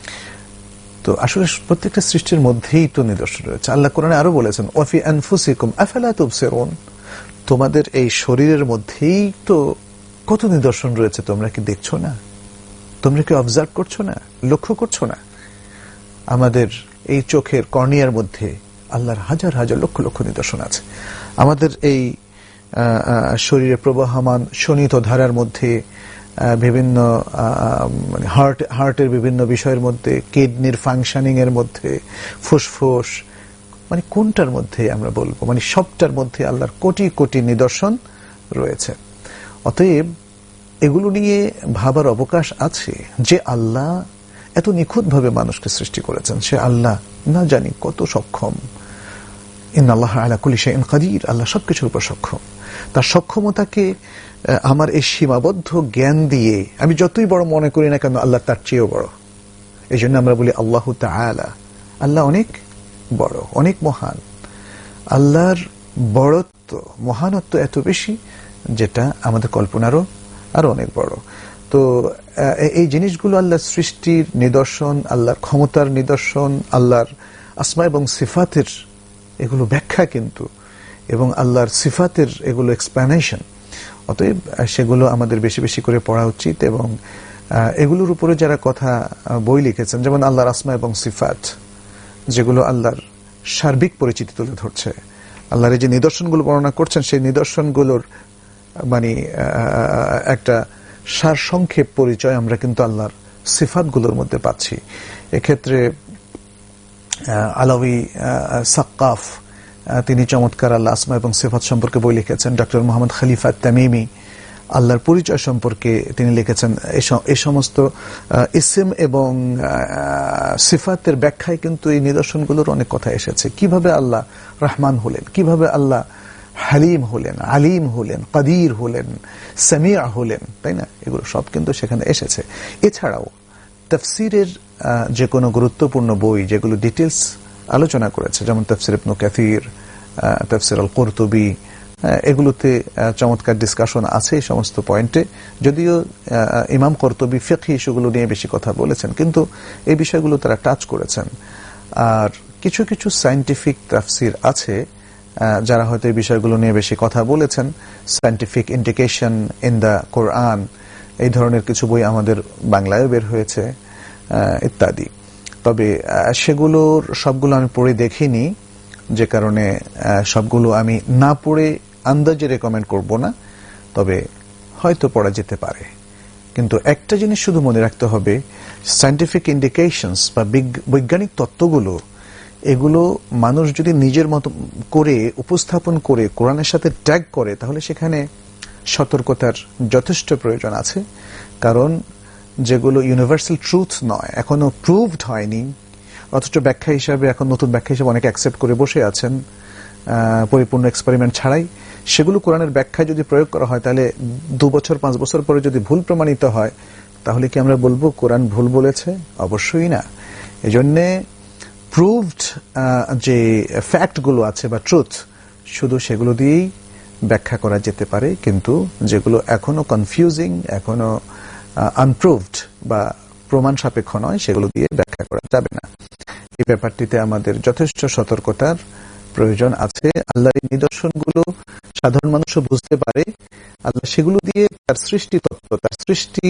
তো আসলে প্রত্যেকটা সৃষ্টির মধ্যেই তো নিদর্শন রয়েছে। আল্লাহ কোরআনে আরো বলেছেন, ওয়াফি আনফুসিকুম আফালা তুবসিরুন, তোমাদের এই শরীরের মধ্যেই তো কত নিদর্শন রয়েছে, তোমরা কি দেখছো না? তোমরা কি অবজার্ভ করছো না, লক্ষ্য করছো না? আমাদের এই চোখের কর্নিয়ার মধ্যে আল্লাহর হাজার হাজার লক্ষ লক্ষ নিদর্শন আছে। আমাদের এই শরীরে প্রবাহমান শোণিত ধারার মধ্যে, বিভিন্ন হার্ট হার্টের বিভিন্ন বিষয়ের মধ্যে, কিডনির ফাংশনিং এর মধ্যে, ফুসফুস, মানে কোনটার মধ্যে আমরা বলবো, মানে সবটার মধ্যে আল্লাহর কোটি কোটি নিদর্শন রয়েছে। অতএব এগুলো নিয়ে ভাবার অবকাশ আছে যে আল্লাহ এত নিখুঁতভাবে মানুষকে সৃষ্টি করেছেন, সে আল্লাহ না জানি কত সক্ষম। ইন্নাল্লাহা আলা কুল্লি শাইইন কাদির, আল্লাহ সবকিছুর উপর সক্ষম। তার সক্ষমতাকে আমার এই সীমাবদ্ধ জ্ঞান দিয়ে আমি যতই বড় মনে করি না কেন, আল্লাহ তার চেয়েও বড়। এই জন্য আমরা বলি আল্লাহু তাআলা, আল্লাহ অনেক বড়, অনেক মহান। আল্লাহর বড়ত্ব, মহানত্ব এত বেশি যেটা আমাদের কল্পনারও আরো অনেক বড়। তো এই জিনিসগুলো আল্লাহর সৃষ্টির নিদর্শন, আল্লাহর ক্ষমতার নিদর্শন, আল্লাহর আসমা এবং সিফাতের এগুলো ব্যাখ্যা কিন্তু, এবং আল্লাহর সিফাতের এগুলো এক্সপ্লেনেশন। অতএব সেগুলো আমাদের বেশি বেশি করে পড়া উচিত এবং এগুলোর উপরে যারা কথা বই লিখেছেন, যেমন আল্লাহর আসমা এবং সিফাত, যেগুলো আল্লাহর সার্বিক পরিচিতি তুলে ধরছে, আল্লাহর এই যে নিদর্শনগুলো বর্ণনা করছেন, সেই নিদর্শনগুলোর মানে একটা সারসংক্ষেপ পরিচয় আমরা কিন্তু আল্লাহর সিফাতগুলোর মধ্যে পাচ্ছি। এক্ষেত্রে আলাউই সাক্কাফ তিনি চমৎকার আল্লাহ আসমা এবং সিফাত সম্পর্কে বই লিখেছেন। ডক্টর মোহাম্মদ খলিফা তামিমি আল্লাহর পরিচয় সম্পর্কে তিনি লিখেছেন। এই সমস্ত ইসম এবং সিফাতের ব্যাখ্যায় কিন্তু এই নিদর্শনগুলোর অনেক কথা এসেছে। কিভাবে আল্লাহ রহমান হলেন, কিভাবে আল্লাহ হালিম হলেন, আলিম হলেন, কাদির হলেন, সামিয়া হলেন, তাই না? এগুলো সব কিন্তু সেখানে এসেছে। এছাড়াও তাফসীরের যে কোনো গুরুত্বপূর্ণ বই যেগুলো ডিটেলস আলোচনা করেছে, যেমন তাফসীর ইবনে কাসির, তাফসীর আল কুরতুবী, এগুলোতে চমৎকার ডিসকাশন আছে এই সমস্ত পয়েন্টে। যদিও ইমাম কুরতুবী ফিকহি ইস্যুগুলো নিয়ে বেশি কথা বলেছেন, কিন্তু এই বিষয়গুলো তারা টাচ করেছেন। আর কিছু কিছু সায়েন্টিফিক তাফসীর আছে যারা হয়তো এই বিষয়গুলো নিয়ে বেশি কথা বলেছেন। Scientific indication in the Quran, এই ধরনের কিছু বই আমাদের বাংলায়ও বের হয়েছে ইত্যাদি। তবে সেগুলোর সবগুলো আমি পড়ে দেখিনি, যে কারণে সবগুলো আমি না পড়ে আন্দাজে রেকমেন্ড করব না, তবে হয়তো পড়া যেতে পারে। কিন্তু একটা জিনিস শুধু মনে রাখতে হবে, সায়েন্টিফিক ইন্ডিকেশনস বা বৈজ্ঞানিক তত্ত্বগুলো, এগুলো মানুষ যদি নিজের মতো করে উপস্থাপন করে কোরআনের সাথে ট্যাগ করে, তাহলে সেখানে সতর্কতার যথেষ্ট প্রয়োজন আছে। কারণ যেগুলো ইউনিভার্সাল ট্রুথ নয়, এখনো প্রুভড হয়নি, অথচ ব্যাখ্যা হিসাবে এখন নতুন ব্যাখ্যা হিসাবে অনেকে অ্যাকসেপ্ট করে বসে আছেন পরিপূর্ণ এক্সপেরিমেন্ট ছাড়াই, সেগুলো কোরআনের ব্যাখ্যায় যদি প্রয়োগ করা হয়, তাহলে দু বছর পাঁচ বছর পরে যদি ভুল প্রমাণিত হয়, তাহলে কি আমরা বলবো কোরআন ভুল বলেছে? অবশ্যই না। এজন্যে প্রুভড যে ফ্যাক্টগুলো আছে বা ট্রুথ, শুধু সেগুলো দিয়েই ব্যাখ্যা করা যেতে পারে। কিন্তু যেগুলো এখনো কনফিউজিং, এখনো আনপ্রুভড বা প্রমাণ সাপেক্ষ নয়, সেগুলো দিয়ে ব্যাখ্যা করা যাবে না। এই ব্যাপারটিতে আমাদের যথেষ্ট সতর্কতার প্রয়োজন আছে। আল্লাহর এই নিদর্শনগুলো সাধারণ মানুষও বুঝতে পারে। আল্লাহ সেগুলো দিয়ে তার সৃষ্টি তত্ত্ব, তার সৃষ্টি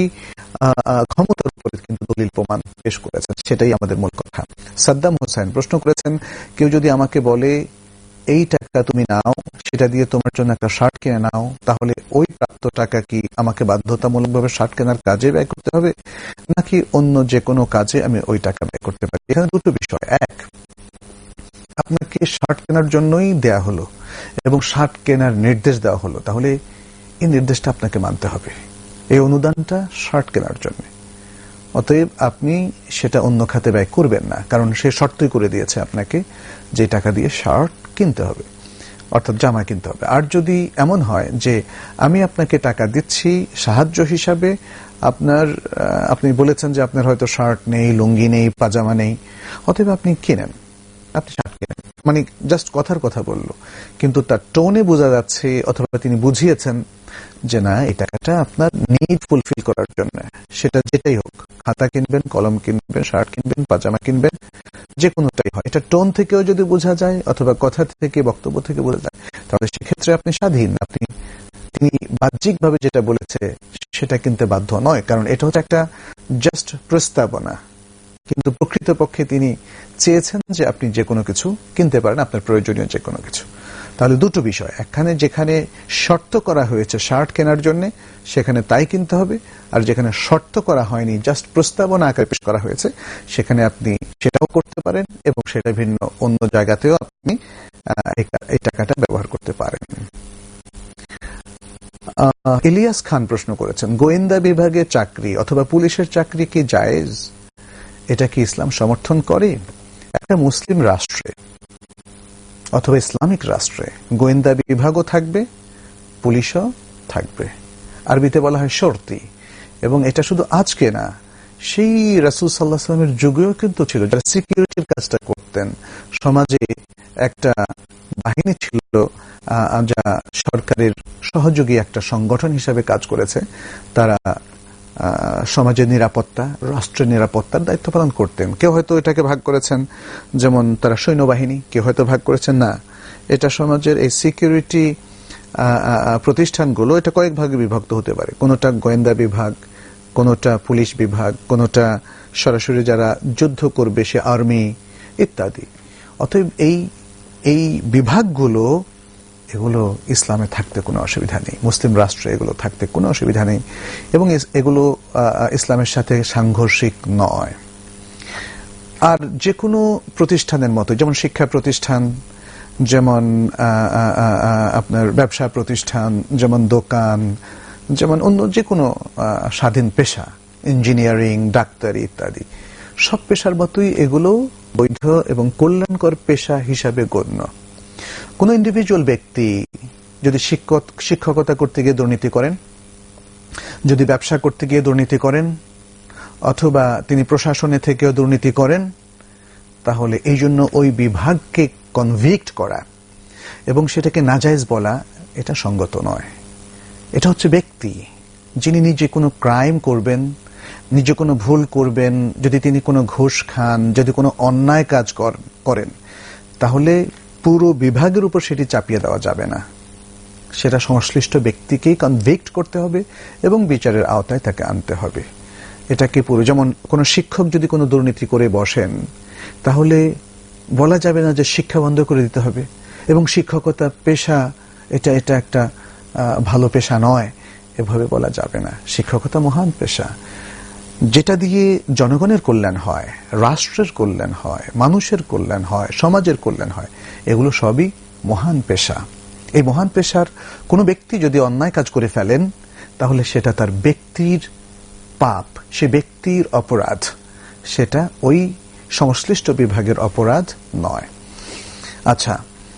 ক্ষমতার উপরে কিন্তু দলিল প্রমাণ পেশ করেছেন। সেটাই আমাদের মূল কথা। সাদ্দাম হোসেন প্রশ্ন করেছেন, কেউ যদি আমাকে বলে এই টাকা তুমি নাও, সেটা দিয়ে তোমার জন্য একটা শার্ট কিনে নাও, তাহলে ওই প্রাপ্ত টাকা কি আমাকে বাধ্যতামূলকভাবে শার্ট কেনার কাজে ব্যয় করতে হবে, নাকি অন্য যে কোনো কাজে আমি ওই টাকা ব্যয় করতে পারি? এখানে দুটো বিষয়। এক, আপনাকে শার্ট কেনার জন্যই দেয়া হলো এবং শার্ট কেনার নির্দেশ দেওয়া হলো, তাহলে এই নির্দেশটা আপনাকে মানতে হবে। এই অনুদানটা শার্ট কেনার জন্য, অতএব আপনি সেটা অন্য খাতে ব্যয় করবেন না, কারণ সে শর্তই করে দিয়েছে আপনাকে যে টাকা দিয়ে শার্ট কিনতে হবে, অর্থাৎ জামা কিনতে হবে। আর যদি এমন হয় যে আমি আপনাকে টাকা দিচ্ছি সাহায্য হিসাবে, আপনার আপনি বলেছেন যে আপনার হয়তো শার্ট নেই, লুঙ্গি নেই, পাজামা নেই, অতএব আপনি কিনেন, আপনি শার্ট কিনেন, মানে জাস্ট কথার কথা বললো, কিন্তু তার টোনে বোঝা যাচ্ছে অথবা তিনি বুঝিয়েছেন যে না, এই টাকাটা আপনার নিড ফুলফিল করার জন্য, সেটা যেটাই হোক, খাতা কিনবেন, কলম কিনবেন, শার্ট কিনবেন, পাজামা কিনবেন, যে কোনোটাই হয়, এটা টোন থেকেও যদি বোঝা যায় অথবা কথা থেকে, বক্তব্য থেকে বোঝা যায়, তাহলে সেক্ষেত্রে আপনি স্বাধীন। আপনি তিনি বাহ্যিকভাবে যেটা বলেছে সেটা কিনতে বাধ্য নয়, কারণ এটা হচ্ছে একটা জাস্ট প্রস্তাবনা, কিন্তু প্রকৃতপক্ষে তিনি চেয়েছেন যে আপনি যে কোনো কিছু কিনতে পারেন, আপনার প্রয়োজনীয় যে কোনো কিছু। তাহলে দুটো বিষয়, একখানে যেখানে শর্ত করা হয়েছে শার্ট কেনার জন্য, সেখানে তাই কিনতে হবে, আর যেখানে শর্ত করা হয়নি, জাস্ট প্রস্তাবনা আকারে পেশ করা হয়েছে, সেখানে আপনি সেটাও করতে পারেন এবং সেটা ভিন্ন অন্য জায়গাতেও আপনি এই টাকাটা ব্যবহার করতে পারেন। ইলিয়াস খান প্রশ্ন করেছেন, গোয়েন্দা বিভাগে চাকরি অথবা পুলিশের চাকরি কি জায়েজ? এটা কি ইসলাম সমর্থন করে? একটা মুসলিম রাষ্ট্রে অথবা ইসলামিক রাষ্ট্রে গোয়েন্দা বিভাগও থাকবে, পুলিশও থাকবে। আরবিতে বলা হয় শর্তি, এবং এটা শুধু আজকে না, সেই রাসূল সাল্লাল্লাহু আলাইহি ওয়াসাল্লামের যুগেও কিন্তু ছিল, যারা সিকিউরিটির কাজটা করতেন। সমাজে একটা বাহিনী ছিল যা সরকারের সহযোগী একটা সংগঠন হিসেবে কাজ করেছে। তারা সমাজের নিরাপত্তা, রাষ্ট্রের নিরাপত্তার দায়িত্ব পালন করতেন। কেউ হয়তো এটাকে ভাগ করেছেন যেমন তারা সৈন্যবাহিনী, কেউ হয়তো ভাগ করেছেন না, এটা সমাজের এই সিকিউরিটি প্রতিষ্ঠানগুলো এটা কয়েক ভাগে বিভক্ত হতে পারে। কোনোটা গোয়েন্দা বিভাগ, কোনোটা পুলিশ বিভাগ, কোনোটা সরাসরি যারা যুদ্ধ করবে সে আর্মি ইত্যাদি। অতএব এই এই বিভাগগুলো এগুলো ইসলামে থাকতে কোনো অসুবিধা নেই, মুসলিম রাষ্ট্রে এগুলো থাকতে কোনো অসুবিধা নেই, এবং এগুলো ইসলামের সাথে সাংঘর্ষিক নয়। আর যে কোনো প্রতিষ্ঠানের মতো, যেমন শিক্ষা প্রতিষ্ঠান, যেমন আপনার ব্যবসা প্রতিষ্ঠান, যেমন দোকান, যেমন অন্য যে কোনো স্বাধীন পেশা, ইঞ্জিনিয়ারিং, ডাক্তারি ইত্যাদি, সব পেশার মতোই এগুলো বৈধ এবং কল্যাণকর পেশা হিসাবে গণ্য। কোন ইন্ডিভিজুয়াল ব্যক্তি যদি শিক্ষক শিক্ষকতা করতে গিয়ে দুর্নীতি করেন, যদি ব্যবসা করতে গিয়ে দুর্নীতি করেন, অথবা তিনি প্রশাসনে থেকেও দুর্নীতি করেন, তাহলে এই জন্য ওই বিভাগকে কনভিক্ট করা এবং সেটাকে নাজায়েজ বলা এটা সঙ্গত নয়। এটা হচ্ছে ব্যক্তি যিনি নিজে কোনো ক্রাইম করবেন, নিজে কোনো ভুল করবেন, যদি তিনি কোনো ঘুষ খান, যদি কোনো অন্যায় কাজ করেন, তাহলে পুরো বিভাগের উপর সেটি চাপিয়ে দেওয়া যাবে না। সেটা সংশ্লিষ্ট ব্যক্তিকেই কনভিক্ট করতে হবে এবং বিচারের আওতায় তাকে আনতে হবে। এটাকে পুরো, যেমন কোনো শিক্ষক যদি কোনো দুর্নীতি করে বসেন, তাহলে বলা যাবে না যে শিক্ষা বন্ধ করে দিতে হবে এবং শিক্ষকতা পেশা এটা এটা একটা ভালো পেশা নয়, এভাবে বলা যাবে না। শিক্ষকতা মহান পেশা, যেটা দিয়ে জনগণের কল্যাণ হয়, রাষ্ট্রের কল্যাণ হয়, মানুষের কল্যাণ হয়, সমাজের কল্যাণ হয়, এগুলো সবই মহান পেশা। এই মহান পেশার কোনো ব্যক্তি যদি অন্যায় কাজ করে ফেলেন, তাহলে সেটা তার ব্যক্তির পাপ, সে ব্যক্তির অপরাধ, সেটা ওই সংশ্লিষ্ট বিভাগের অপরাধ নয়। আচ্ছা,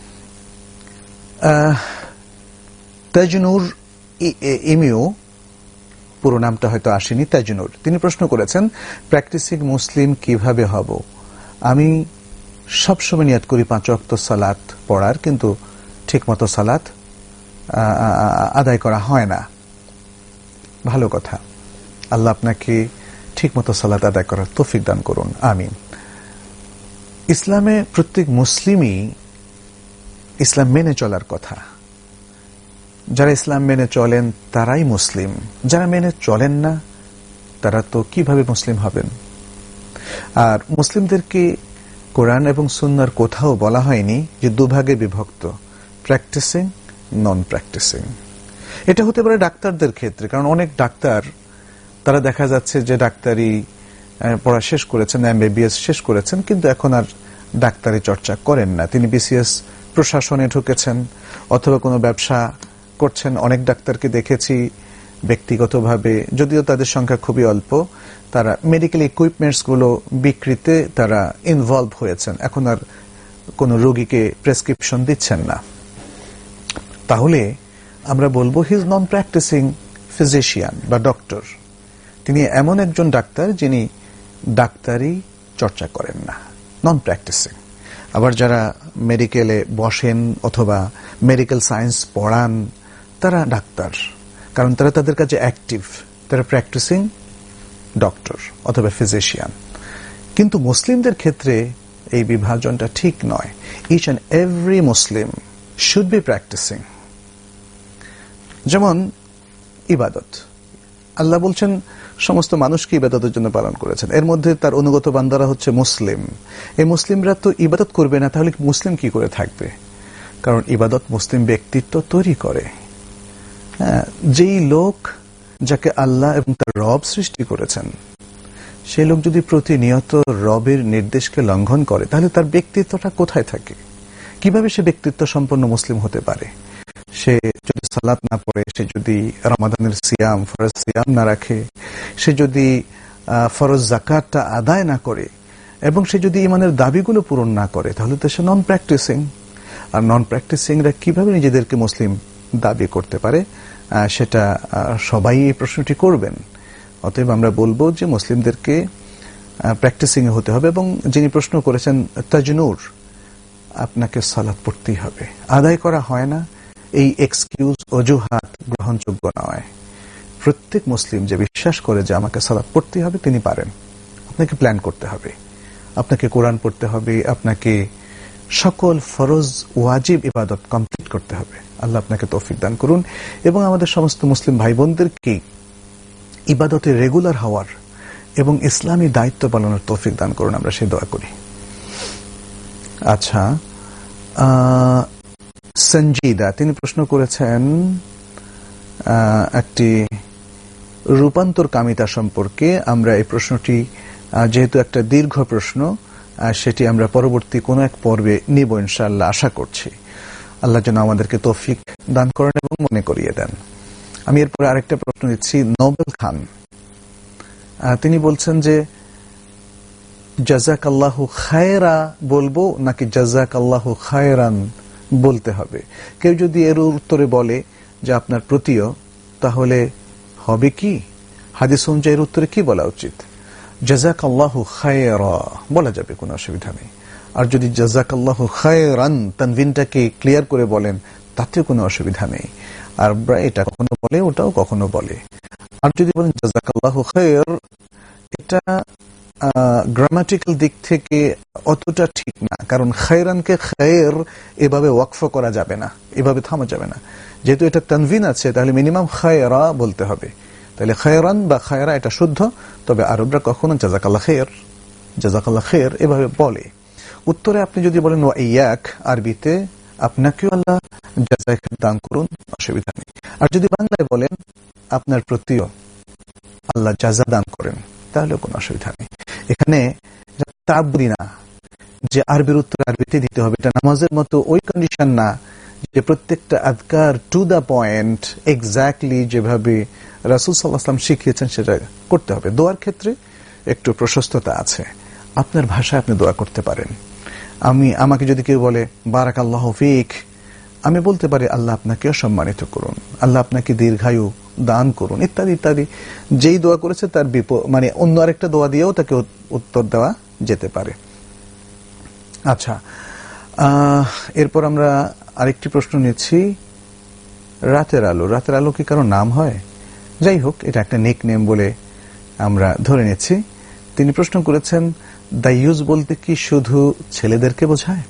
তাজনুর ইমিউ, পুরো নামটা হয়তো আসেনি, তাজনুর, তিনি প্রশ্ন করেছেন, প্র্যাকটিসিং মুসলিম কিভাবে হব? আমি সবসময় নিয়ত করি পাঁচ ওয়াক্ত সালাত পড়ার, কিন্তু ঠিকমতো সালাত আদায় করা হয় না। ভালো কথা, আল্লাহ আপনাকে ঠিকমতো সালাত আদায় করার তৌফিক দান করুন, আমিন। ইসলামে প্রত্যেক মুসলিমই ইসলাম মেনে চলার কথা। যারা ইসলাম মেনে চলেন তারাই মুসলিম, যারা মেনে চলেন না তারা তো কিভাবে মুসলিম হবেন? আর মুসলিমদেরকে কোরআন এবং সুন্নাহর কোথাও বলা হয়নি যে দুভাগে বিভক্ত, প্র্যাকটিসিং, নন প্র্যাকটিসিং। এটা হতে পারে ডাক্তারদের ক্ষেত্রে, কারণ অনেক ডাক্তার, তারা দেখা যাচ্ছে যে ডাক্তারি পড়া শেষ করেছেন, এমবিবিএস শেষ করেছেন, কিন্তু এখন আর ডাক্তারি চর্চা করেন না। তিনি বিসিএস প্রশাসনে ঢুকেছেন অথবা কোনো ব্যবসা করছেন। অনেক ডাক্তারকে দেখেছি ব্যক্তিগতভাবে, যদিও তাদের সংখ্যা খুবই অল্প, তারা মেডিকেল ইকুইপমেন্টস গুলো বিক্রিতে তারা ইনভলভ হয়েছেন, এখন আর কোনো রোগীকে প্রেসক্রিপশন দিচ্ছেন না। তাহলে আমরা বলবো he is non practising physician বা ডক্টর। তিনি এমন একজন ডাক্তার যিনি ডাক্তারি চর্চা করেন না, নন প্র্যাকটিসিং। আবার যারা মেডিকেলে বসেন অথবা মেডিকেল সায়েন্স পড়ান, তারা ডাক্তার, কারণ তারা তাদের কাছে অ্যাক্টিভ, তারা প্র্যাকটিসিং ডক্টর অথবা ফিজিশিয়ান। কিন্তু মুসলিমদের ক্ষেত্রে এই বিভাজনটা ঠিক নয়। Each and every Muslim should be practising. যেমন ইবাদত, আল্লাহ বলছেন সমস্ত মানুষকে ইবাদতের জন্য পালন করেছেন, এর মধ্যে তার অনুগত বান্দারা হচ্ছে মুসলিম। এই মুসলিমরা তো ইবাদত করবে না, তাহলে মুসলিম কি করে থাকবে? কারণ ইবাদত মুসলিম ব্যক্তিত্ব তৈরি করে। হ্যাঁ, যেই লোক যাকে আল্লাহ এবং তার রব সৃষ্টি করেছেন, সেই লোক যদি প্রতিনিয়ত রবের নির্দেশকে লঙ্ঘন করে, তাহলে তার ব্যক্তিত্বটা কোথায় থাকে? কিভাবে সে ব্যক্তিত্ব সম্পন্ন মুসলিম হতে পারে? সে যদি সালাত না পড়ে, সে যদি রমাদানের সিয়াম, ফরজ সিয়াম না রাখে, সে যদি ফরজ যাকাতটা আদায় না করে, এবং সে যদি ইমানের দাবিগুলো পূরণ না করে, তাহলে তো সে নন প্র্যাকটিসিং। আর নন প্র্যাকটিসিংরা কিভাবে নিজেদেরকে মুসলিম দাবি করতে পারে? সেটা সবাই এই প্রশ্নটি করবেন। অতএব আমরা বলবো যে মুসলিমদেরকে প্র্যাকটিসিং হতে হবে। এবং যিনি প্রশ্ন করেছেন তাজনুর, আপনাকে সালাত পড়তেই হবে, আদায় করা হয় না, এই এক্সকিউজ, অজুহাত গ্রহণযোগ্য নয়। প্রত্যেক মুসলিম যে বিশ্বাস করে যে আমাকে সালাত পড়তে হবে, তিনি পারেন। আপনাকে প্ল্যান করতে হবে, আপনাকে কোরআন পড়তে হবে, আপনাকে সকল ফরজ ওয়াজিব ইবাদত কমপ্লিট করতে হবে। আল্লাহ আপনাকে তৌফিক দান করুন এবং আমাদের সমস্ত মুসলিম ভাই বোনদেরকে ইবাদতে রেগুলার হওয়ার এবং ইসলামী দায়িত্ব পালনের তৌফিক দান করুন, আমরা সেই দোয়া করি। আচ্ছা, সঞ্জিদা তিনি প্রশ্ন করেছেন একটি রূপান্তর কামিতা সম্পর্কে। আমরা এই প্রশ্নটি যেহেতু একটা দীর্ঘ প্রশ্ন, সেটি আমরা পরবর্তী কোন এক পর্বে নিব ইনশাআল্লাহ, আশা করছি। আল্লাহ যেন আমাদেরকে তৌফিক দান করেন এবং মনে করিয়ে দেন। আমি এরপরে আরেকটা প্রশ্ন দিচ্ছি। নোবেল খান তিনি বলছেন যে জাযাকাল্লাহু খায়রা বলবো নাকি জাযাকাল্লাহু খায়রান বলতে হবে। কেউ যদি এর উত্তরে বলে যে আপনার প্রতিও, তাহলে হবে কি হাদিস অনুযায়ী এর উত্তরে কি বলা উচিত? জাযাকাল্লাহু খায়রা বলা যাবে, কোনো অসুবিধা নেই। আর যদি জাযাকাল্লাহু খায়রান তানভিনটাকে ক্লিয়ার করে বলেন, তাতেও কোনো অসুবিধা নেই। আর এটা কখনো বলে, ওটাও কখনো বলে। আর যদি বলেন জাযাকাল্লাহু খায়র, এটা গ্রামাটিক্যাল দিক থেকে অতটা ঠিক না, কারণ খায়রানকে খায়ের এভাবে ওয়াকফ করা যাবে না, এভাবে থামা যাবে না। যেহেতু এটা তানভিন আছে, তাহলে মিনিমাম খায়রা বলতে হবে। তাহলে খায়রান বা খায়রা এটা শুদ্ধ, তবে আরবরা কখনো জাযাকাল্লাহ খায়র, জাযাকাল্লাহ খায়র এভাবে বলে। উত্তরে আপনি যদি বলেন ওয়া ইয়াক, আরবিতে আপনাকেও আল্লাহ জাযায়ে খায়র দান করুন, অসুবিধা নেই। আর যদি বাংলায় বলেন আপনার প্রতিও আল্লাহ জাযা দান করেন, তাহলে কোনো অসুবিধা নেই। এখানে তাবরি না যে আরবির উত্তর আরবিতে দিতে হবে, এটা নামাজের মতো ওই কন্ডিশন না যে প্রত্যেকটা আযকার টু দা পয়েন্ট এক্স্যাক্টলি যেভাবে রাসূল সাল্লাল্লাহু আলাইহি ওয়াসাল্লাম শিখিয়েছেন সেটা করতে হবে। দোয়ার ক্ষেত্রে একটু প্রশস্ততা আছে, আপনার ভাষায় আপনি দোয়া করতে পারেন। আমি আমাকে যদি কেউ বলে বারাকাল্লাহু ফিক, আমি বলতে পারি আল্লাহ আপনাকেও সম্মানিত করুন, আল্লাহ আপনাকে দীর্ঘায়ু দান করুন, ইত্যাদি ইত্যাদি। যেই দোয়া করেছে তার বিপরীত মানে অন্য আরেকটা দোয়া দিয়েও তাকে উত্তর দেওয়া যেতে পারে। আচ্ছা, এরপর আমরা আরেকটি প্রশ্ন নিচ্ছি। রাতের আলো, রাতের আলো কি কারো নাম হয়? যাই হোক, এটা একটা নিক নেম বলে আমরা ধরে নিচ্ছি। তিনি প্রশ্ন করেছেন দাইয়ুস বলতে কি শুধু ছেলেদেরকে বোঝায়?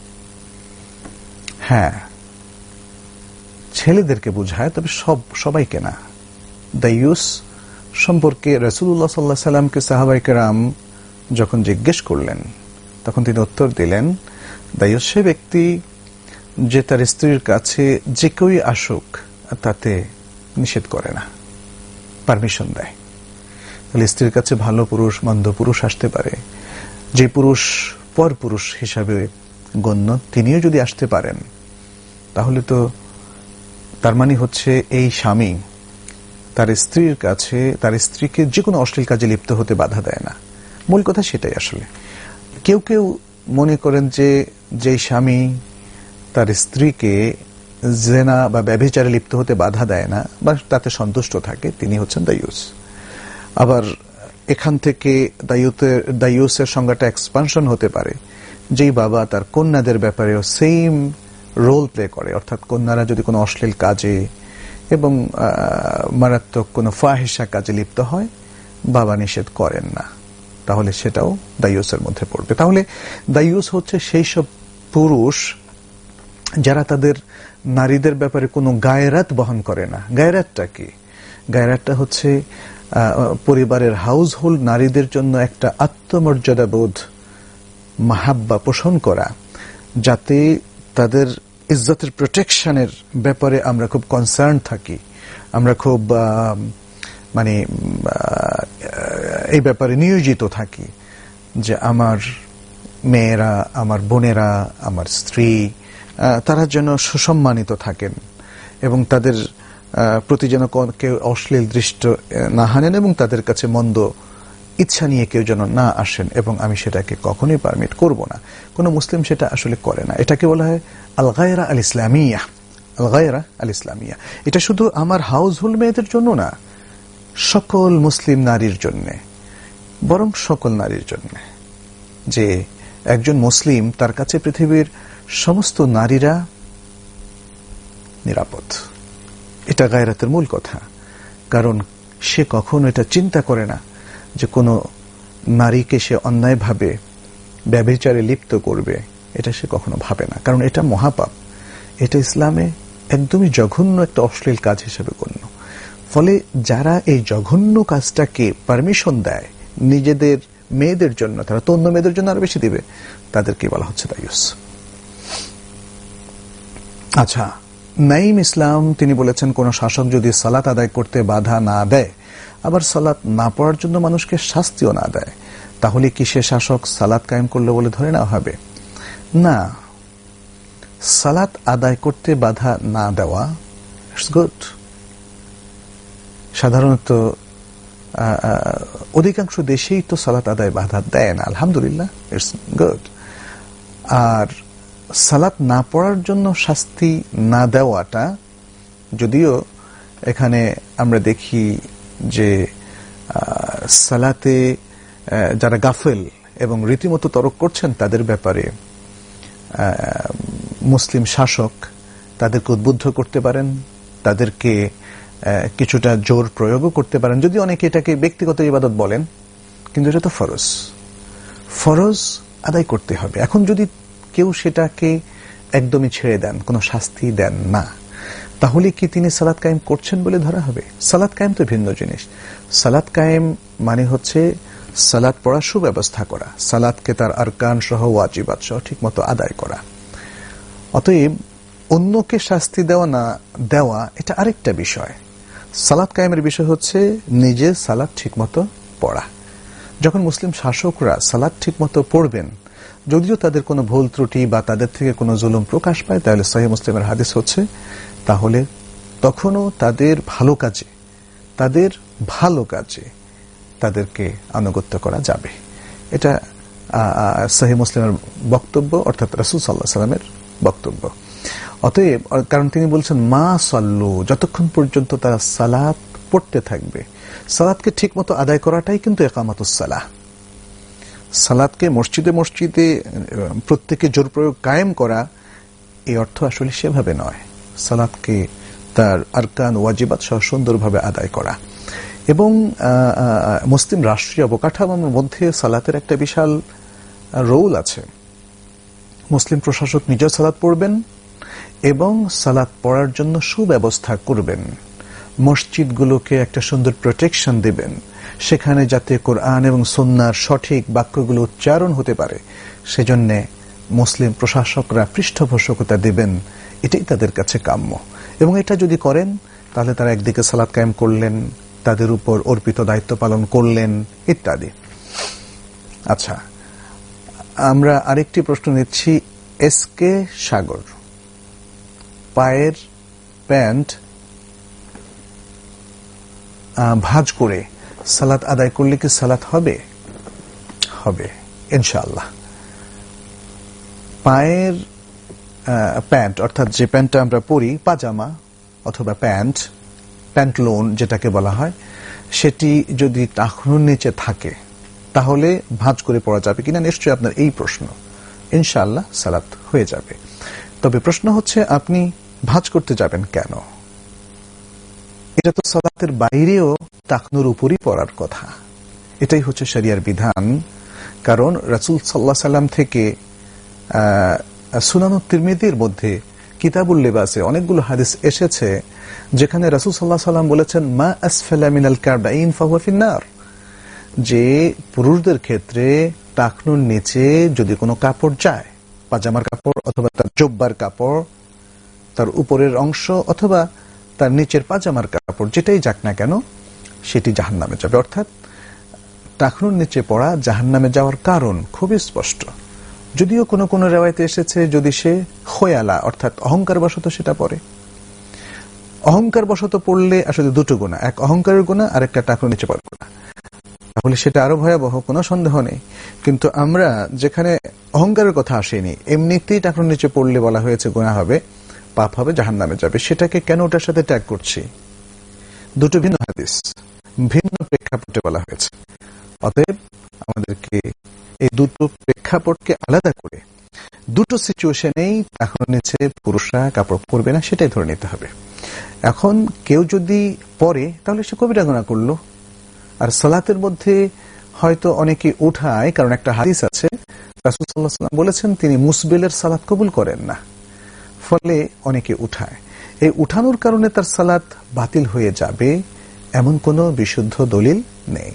হ্যাঁ, ছেলেদেরকে বোঝায়, তবে সব সবাইকে না। দাইয়ুস সম্পর্কে রাসূলুল্লাহ সাল্লাল্লাহু আলাইহি সাল্লামকে সাহাবায়ে কেরাম যখন জিজ্ঞেস করলেন, তখন তিনি উত্তর দিলেন দাইয়ুস সে ব্যক্তি যে তার স্ত্রীর কাছে যে কেউই আসুক তাতে নিষেধ করে না, পারমিশন দেয়। তাহলে স্ত্রীর কাছে ভালো পুরুষ মন্দ পুরুষ আসতে পারে, যে পুরুষ পর পুরুষ হিসাবে গণ্য তিনিও যদি আসতে পারেন, তাহলে তো তার মানে হচ্ছে এই স্বামী তার স্ত্রীর কাছে তার স্ত্রীকে যে কোনো অশ্লীল কাজে লিপ্ত হতে বাধা দেয় না। মূল কথা সেটাই। আসলে কেউ কেউ মনে করেন যে যে স্বামী তার স্ত্রীকে জেনা বা ব্যভিচারে লিপ্ত হতে বাধা দেয় না বা তাতে সন্তুষ্ট থাকে, তিনি হচ্ছেন দাইয়ুস। আবার এখান থেকে দাইয়ুসের দাইয়ুসের সংজ্ঞাটা এক্সপানশন হতে পারে, যেই বাবা তার কন্যাদের ব্যাপারেও সেম রোল প্লে করে, অর্থাৎ কন্যারা যদি কোনো অশ্লীল কাজে এবং মারাত্মক কোনো ফাহিশা কাজে লিপ্ত হয়, বাবা নিষেধ করেন না, তাহলে সেটাও দাইয়ুসের মধ্যে পড়বে। তাহলে দাইয়ুস হচ্ছে সেই সব পুরুষ যারা তাদের নারীদের ব্যাপারে কোনো গায়রাত বহন করে না। গায়রাতটা কি? গায়রাতটা হচ্ছে পরিবারের হাউস হোল্ড নারীদের জন্য একটা আত্মমর্যাদা বোধ, মাহাব্বা পোষণ করা, যাতে তাদের ইজ্জতের প্রোটেকশনের ব্যাপারে আমরা খুব কনসার্ন থাকি, আমরা খুব মানে এই ব্যাপারে নিয়োজিত থাকি যে আমার মেয়েরা, আমার বোনেরা, আমার স্ত্রী তারা যেন সুসম্মানিত থাকেন এবং তাদের প্রতি যেন কেউ অশ্লীল দৃষ্টি না হানেন এবং তাদের কাছে মন্দ ইচ্ছা নিয়ে কেউ যেন না আসেন, এবং আমি সেটাকে কখনোই পারমিট করব না। কোনো মুসলিম সেটা আসলে করে না। এটাকে বলা হয় আল গায়রা আল ইসলামিয়া। আল গায়রা আল ইসলামিয়া এটা শুধু আমার হাউস হোল্ড মেয়েদের জন্য না, সকল মুসলিম নারীর জন্য, বরং সকল নারীর জন্য, যে একজন মুসলিম তার কাছে পৃথিবীর সমস্ত নারীরা নিরাপদ। এটা গায়রাতের মূল কথা, কারণ সে কখনো এটা চিন্তা করে না যে কোনো নারীকে সে অন্যায়ভাবে ব্যভিচারে লিপ্ত করবে, এটা সে কখনো ভাবে না, কারণ এটা মহাপাপ, এটা ইসলামে একদমই জঘন্য একটা অশ্লীল কাজ হিসেবে গণ্য। ফলে যারা এই জঘন্য কাজটাকে পারমিশন দেয় নিজেদের মেয়েদের জন্য, তারা তো অন্য মেয়েদের জন্য আরো বেশি দিবে, তাদেরকে বলা হচ্ছে দাইয়ুস। আচ্ছা, নাইম ইসলাম তিনি বলেছেন কোন শাসক যদি সালাত আদায় করতে বাধা না দেয়, আবার সালাত না পড়ার জন্য মানুষকে শাস্তিও না দেয়, তাহলে কি সে শাসক সালাত কায়েম করলো বলে ধরে নেওয়া হবে? না, সালাত আদায় করতে বাধা না দেওয়া ইটস গুড। সাধারণত অধিকাংশ দেশেই তো সালাত আদায় বাধা দেয় না, আলহামদুলিল্লাহ, ইটস গুড। আর সালাত না পড়ার জন্য শাস্তি না দেওয়াটা, যদিও এখানে আমরা দেখি যে সালাতে যারা গাফেল এবং রীতিমতো তরক করছেন তাদের ব্যাপারে মুসলিম শাসক তাদেরকে উদ্বুদ্ধ করতে পারেন, তাদেরকে কিছুটা জোর প্রয়োগও করতে পারেন, যদি অনেকে এটাকে ব্যক্তিগত ইবাদত বলেন, কিন্তু এটা তো ফরজ, ফরজ আদায় করতে হবে। এখন যদি কেউ সেটাকে একদমই ছেড়ে দেন, কোনো শাস্তি দেন না, তাহলে কি তিনি সালাত কায়েম করছেন বলে ধরা হবে? সালাত কায়েম তো ভিন্ন জিনিস। সালাত কায়েম মানে হচ্ছে সালাত পড়ার সুব্যবস্থা করা, সালাতকে তার আরকান সহ ওয়াজিবাত সহ ঠিক মতো আদায় করা। অতএব অন্যকে শাস্তি দেওয়া না দেওয়া এটা আরেকটা বিষয়। সালাত কায়েমের বিষয় হচ্ছে নিজে সালাত ঠিক মতো পড়া। যখন মুসলিম শাসকরা সালাত ঠিক মতো পড়বেন, যদিও তাদের কোনো ভুল ত্রুটি বা তাদের থেকে কোনো জুলুম প্রকাশ পায়, তাহলে সহিহ মুসলিমের হাদিস হচ্ছে তাহলে তখনও তাদের ভালো কাজে তাদের ভালো কাজে তাদেরকে আনুগত্য করা যাবে। এটা সহিহ মুসলিমের বক্তব্য, অর্থাৎ রাসূল সাল্লাল্লাহু আলাইহি ওয়াসাল্লামের বক্তব্য। অতএব, কারণ তিনি বলছেন মা সাল্লু, যতক্ষণ পর্যন্ত তারা সালাত পড়তে থাকবে। সালাতকে ঠিক মতো আদায় করাটাই কিন্তু ইকামাতুস সালাহ। সালাতকে মসজিদে মসজিদে প্রত্যেকে জোর প্রয়োগ কায়েম করা, এই অর্থ আসলে সেভাবে নয়। সালাতকে তার আরকান ওয়াজিবাত সহ সুন্দরভাবে আদায় করা। এবং মুসলিম রাষ্ট্রীয় অবকাঠামোর মধ্যে সালাতের একটা বিশাল রোল আছে। মুসলিম প্রশাসক নিজেও সালাত পড়বেন এবং সালাত পড়ার জন্য সুব্যবস্থা করবেন, মসজিদগুলোকে একটা সুন্দর প্রোটেকশন দেবেন, সেখানে যাতে কোরআন এবং সুন্নাহর সঠিক বাক্যগুলো উচ্চারণ হতে পারে সেজন্য মুসলিম প্রশাসকরা পৃষ্ঠপোষকতা দেবেন। এটাই তাদের কাছে কাম্য। এবং এটা যদি করেন তাহলে তারা একদিকে সালাত কায়েম করলেন, তাদের উপর অর্পিত দায়িত্ব পালন করলেন ইত্যাদি। আচ্ছা, আমরা আরেকটি প্রশ্ন নিচ্ছি। এস কে সাগর, পায়ের প্যান্ট ভাঁজ করে সালাত আদায় করলে কি সালাত হবে? হবে ইনশাআল্লাহ। পায়ের প্যান্ট, অর্থাৎ যে প্যান্টটা আমরা পরি, পাজামা অথবা প্যান্ট, প্যান্টলোন যেটাকে বলা হয়, সেটি যদি টাকনুর নিচে থাকে তাহলে ভাঁজ করে পড়া যাবে কিনা, নিশ্চয়ই আপনার এই প্রশ্ন। ইনশাআল্লাহ সালাত হয়ে যাবে। তবে প্রশ্ন হচ্ছে আপনি ভাঁজ করতে যাবেন কেন? এটা তো সালাতের বাইরেও টাকনুর উপরই পড়ার কথা। এটাই হচ্ছে শরিয়ার বিধান। কারণ রাসূল সাল্লাল্লাহু আলাইহি সাল্লাম থেকে সুনানুত তিরমিজির মধ্যে কিতাবুল লিবাসে অনেকগুলো হাদিস এসেছে যেখানে রাসূল সাল্লাল্লাহু আলাইহি সাল্লাম বলেছেন মা আসফালা মিনাল কারবাইন ফাহুয়া ফিন্নার, যে পুরুষদের ক্ষেত্রে টাকনুর নিচে যদি কোনো কাপড় যায়, পাজামার কাপড় অথবা তার জুব্বার কাপড়, তার উপরের অংশ অথবা তার নিচের পাজামার কাপড়, যেটাই যাক না কেন, সেটি জাহান্নামে যাবে। অর্থাৎ টাকনুর নিচে পড়া জাহান্নামে যাওয়ার কারণ খুবই স্পষ্ট। যদিও কোনো কোনো রিওয়ায়াতে এসেছে যদি সে খয়ালা অর্থাৎ অহংকার বশত সেটা পড়ে। অহংকার বশত পড়লে আসলে দুটো গুনাহ, এক অহংকারের গুনাহ আর একটা টাকনুর নিচে পড়ার গুনাহ, তাহলে সেটা আরো ভয়াবহ, কোনো সন্দেহ নেই। কিন্তু আমরা যেখানে অহংকারের কথা আসেনি, এমনিতেই টাকনুর নিচে পড়লে বলা হয়েছে গুনাহ হবে, পাপ হবে, জাহান্নামে যাবে, সেটাকে কেন ওটার সাথে ট্যাগ করছি? দুটো ভিন্ন হাদিস, ভিন্ন প্রেক্ষাপটে বলা হয়েছে। অতএব আমাদেরকে এই দুটো প্রেক্ষাপটকে আলাদা করে দুটো সিচুয়েশনেই টাকনুর নিচে পুরুষরা কাপড় পরবে না সেটাই ধরে নিতে হবে। এখন কেউ যদি পরে তাহলে সে কবিরা গুনাহ করলো। আর সালাতের মধ্যে হয়তো অনেকে উঠায়, কারণ একটা হাদিস আছে রাসূল সাল্লাল্লাহু আলাইহি ওয়াসাল্লাম বলেছেন তিনি মুসবিলের সালাত কবুল করেন না, ফলে অনেকে উঠায়। এই উঠানোর কারণে তার সালাত বাতিল হয়ে যাবে এমন কোনো বিশুদ্ধ দলিল নেই।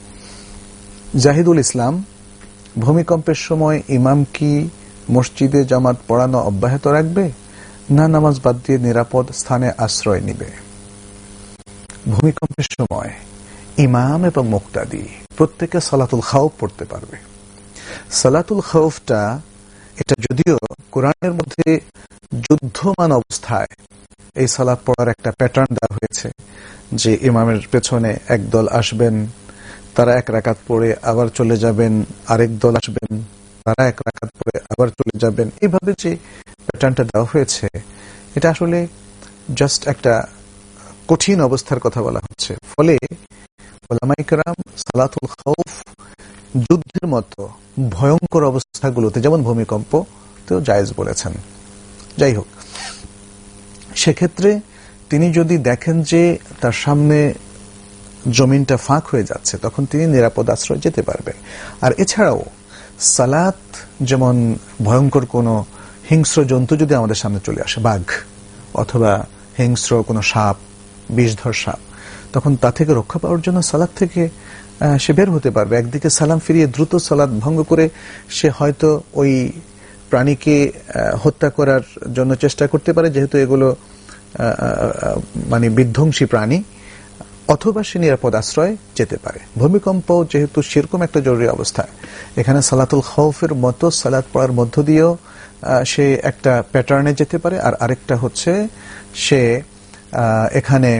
জাহিদুল ইসলাম, ভূমিকম্পের সময় ইমাম কি মসজিদে জামাত পড়ানো অব্যাহত রাখবে না নামাজ বাদ দিয়ে নিরাপদ স্থানে আশ্রয় নিবে। ভূমিকম্পের সময় ইমাম এবং মুক্তাদি প্রত্যেকে সালাতুল খাউফ পড়তে পারবে। সালাতুল খাউফটা এটা যদিও কোরআনের মধ্যে যুদ্ধমান অবস্থায় এই সালাত পড়ার একটা প্যাটার্ন দেওয়া হয়েছে, যে ইমামের পেছনে এক দল আসবেন, তারা এক রাকাত পড়ে আবার চলে যাবেন, আরেক দল আসবেন, তারা এক রাকাত পড়ে আবার চলে যাবেন, এইভাবে যে প্যাটার্নটা দেওয়া হয়েছে এটা আসলে জাস্ট একটা কঠিন অবস্থার কথা বলা হচ্ছে। ফলে উলামায়ে কেরাম সালাতুল খাউফ যুদ্ধের মতো ভয়ঙ্কর অবস্থাগুলোতে, যেমন ভূমিকম্পতেও জায়েজ বলেছেন। যাই হোক, সেক্ষেত্রে তিনি যদি দেখেন যে তার সামনে জমিনটা ফাঁক হয়ে যাচ্ছে, তখন তিনি নিরাপদ আশ্রয় যেতে পারবেন। আর এছাড়াও সালাত, যেমন ভয়ঙ্কর কোনো হিংস্র জন্তু যদি আমাদের সামনে চলে আসে, বাঘ অথবা হিংস্র কোনো সাপ, বিষধর সাপ, তখন তা থেকে রক্ষা পাওয়ার জন্য সালাত থেকে সে বের হতে পারবে। একদিকে সালাম ফিরিয়ে দ্রুত সালাত ভঙ্গ করে সে হয়তো ওই প্রাণীকে হত্যা করার জন্য চেষ্টা করতে পারে, যেহেতু এগুলো মানে বিধ্বংসী প্রাণী, অথবা সে নিরাপদ আশ্রয় যেতে পারে। ভূমিকম্প যেহেতু সেরকম একটা জরুরি অবস্থায়, এখানে সালাতুল খাউফের মতো সালাত পড়ার মধ্য দিয়েও সে একটা প্যাটার্নে যেতে পারে। আর আরেকটা হচ্ছে সে এখানে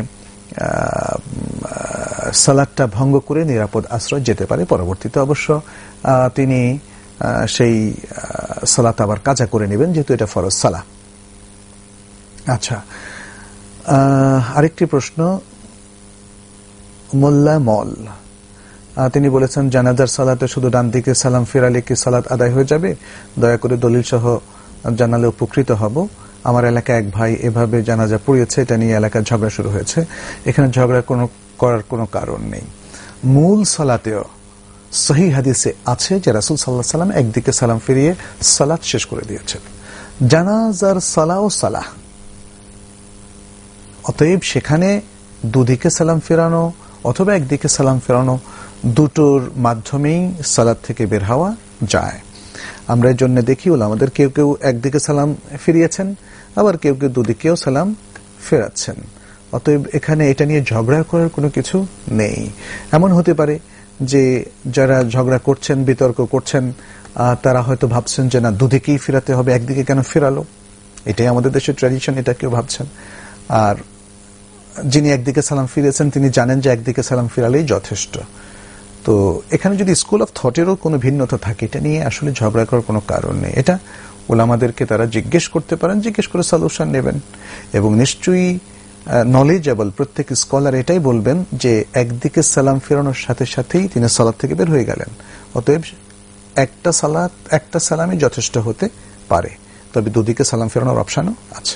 সালাতটা ভঙ্গ করে নিরাপদ আশ্রয় যেতে পারে। পরবর্তীতে অবশ্য তিনি সেই সালাত আবার কাজা করে নেবেন, যেহেতু এটা ফরজ সালাহ। আচ্ছা, আরেকটি প্রশ্ন মোল্লা মল, তিনি বলেছেন জানাজার সালাতে শুধু ডান দিকে সালাম ফিরালে কি সালাত আদায় হয়ে যাবে? দয়া করে দলিল সহ জানালে উপকৃত হব। আমার এলাকায় এক ভাই এভাবে জানাজা পড়িয়েছে, এটা নিয়ে এলাকায় ঝগড়া শুরু হয়েছে। এখানে ঝগড়া কোনো করার কোনো কারণ নেই। মূল সালাতেও সহি হাদিসে আছে যে রাসূল সাল্লাল্লাহু আলাইহি ওয়াসাল্লাম একদিকে সালাম ফিরিয়ে সালাত শেষ করে দিয়েছেন। জানাজার সালাও সালাহ, অতএব সেখানে দুদিকে সালাম ফেরানো অথবা একদিকে সালাম ফেরানো, দুটোর মাধ্যমেই সালাত থেকে বের হওয়া যায়। আমরা এর জন্য দেখি আমাদের কেউ কেউ একদিকে সালাম ফিরিয়েছেন, আবার কেউ কেউ দুদিকেও সালাম ফেরাচ্ছেন। অতএব এখানে এটা নিয়ে ঝগড়া করার কোনো কিছু নেই। এমন হতে পারে যে যারা ঝগড়া করছেন, বিতর্ক করছেন, তারা হয়তো ভাবছেন যে না, দুদিকেই ফেরাতে হবে, একদিকে কেন ফেরালো? এটাই আমাদের দেশের ট্র্যাডিশন, এটা কেউ ভাবছেন। আর যিনি একদিকে সালাম ফিরেছেন তিনি জানেন যে একদিকে সালাম ফিরালেই যথেষ্ট। তো এখানে যদি স্কুল অফ থটেরও কোনো ভিন্নতা থাকে, এটা নিয়ে আসলে ঝগড়া করার কোনো কারণ নেই। এটা ওলামাদেরকে তারা জিজ্ঞেস করতে পারেন, জিজ্ঞেস করে সলিউশন নেবেন। এবং নিশ্চয়ই নলেজেবল প্রত্যেক স্কলার এটাই বলবেন যে একদিকে সালাম ফেরানোর সাথে সাথেই তিনি সালাত থেকে বের হয়ে গেলেন, অতএব একটা সালাত একটা সালামই যথেষ্ট হতে পারে, তবে দুদিকে সালাম ফেরানোর অপশনও আছে।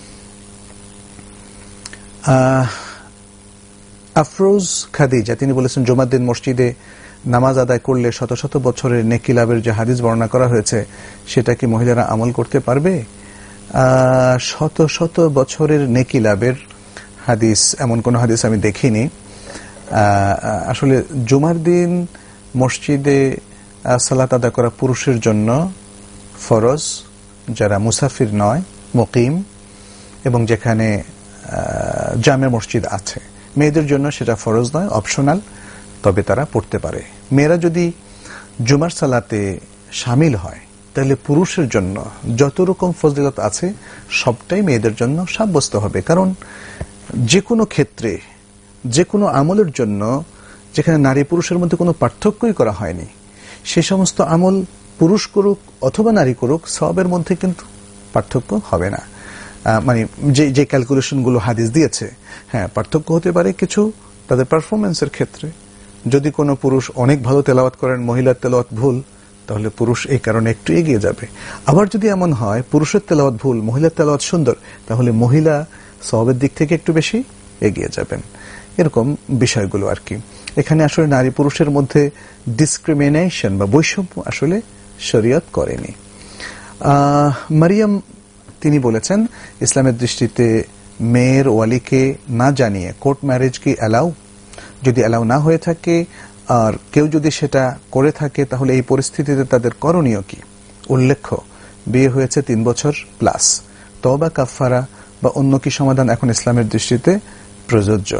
আফরোজ খাদিজা তিনি বলেছেন জুমার দিন মসজিদে নামাজ আদায় করলে শত শত বছরের নেকি লাভের যে হাদিস বর্ণনা করা হয়েছে, সেটা কি মহিলারা আমল করতে পারবে? শত শত বছরের নেকি লাভের হাদিস, এমন কোন হাদিস আমি দেখিনি। আসলে জুমার দিন মসজিদে সালাত আদায় করা পুরুষের জন্য ফরজ, যারা মুসাফির নয়, মুকিম, এবং যেখানে জামে মসজিদ আছে। মেয়েদের জন্য সেটা ফরজ নয়, অপশনাল, তবে তারা পড়তে পারে। মেয়েরা যদি জুমার সালাতে শামিল হয়, তাহলে পুরুষের জন্য যত রকম ফজিলত আছে সবটাই মেয়েদের জন্য সাব্যস্ত হবে। কারণ যে কোনো ক্ষেত্রে, যে কোনো আমলের জন্য যেখানে নারী পুরুষের মধ্যে কোনো পার্থক্যই করা হয়নি, সে সমস্ত আমল পুরুষ করুক অথবা নারী করুক, সবের মধ্যে কিন্তু পার্থক্য হবে না। মানে যে যে ক্যালকুলেশনগুলো হাদিস দিয়েছে, হ্যাঁ পার্থক্য হতে পারে কিছু তাদের পারফরমেন্সের ক্ষেত্রে। যদি কোনো পুরুষ অনেক ভালো তেলাওয়াত করেন, মহিলার তেলাওয়াত ভুল, তাহলে পুরুষ এই কারণে একটু এগিয়ে যাবে। আবার যদি এমন হয় পুরুষের তেলাওয়াত ভুল, মহিলার তেলাওয়াত সুন্দর, তাহলে মহিলা সওয়াবের দিক থেকে একটু বেশি এগিয়ে যাবেন। এরকম বিষয়গুলো আর কি। এখানে আসলে নারী পুরুষের মধ্যে ডিসক্রিমিনেশন বা বৈষম্য আসলে শরীয়ত করেনি। মারিয়াম তিনি বলেছেন ইসলামের দৃষ্টিতে মেয়ের ওয়ালিকে না জানিয়ে কোর্ট ম্যারেজ কি অ্যালাউ? যদি অ্যালাউ না হয়ে থাকে আর কেউ যদি সেটা করে থাকে, তাহলে এই পরিস্থিতিতে তাদের করণীয় কি? উল্লেখ্য বিয়ে হয়েছে তিন বছর প্লাস, তওবা, কাফারা বা অন্য কি সমাধান এখন ইসলামের দৃষ্টিতে প্রযোজ্য?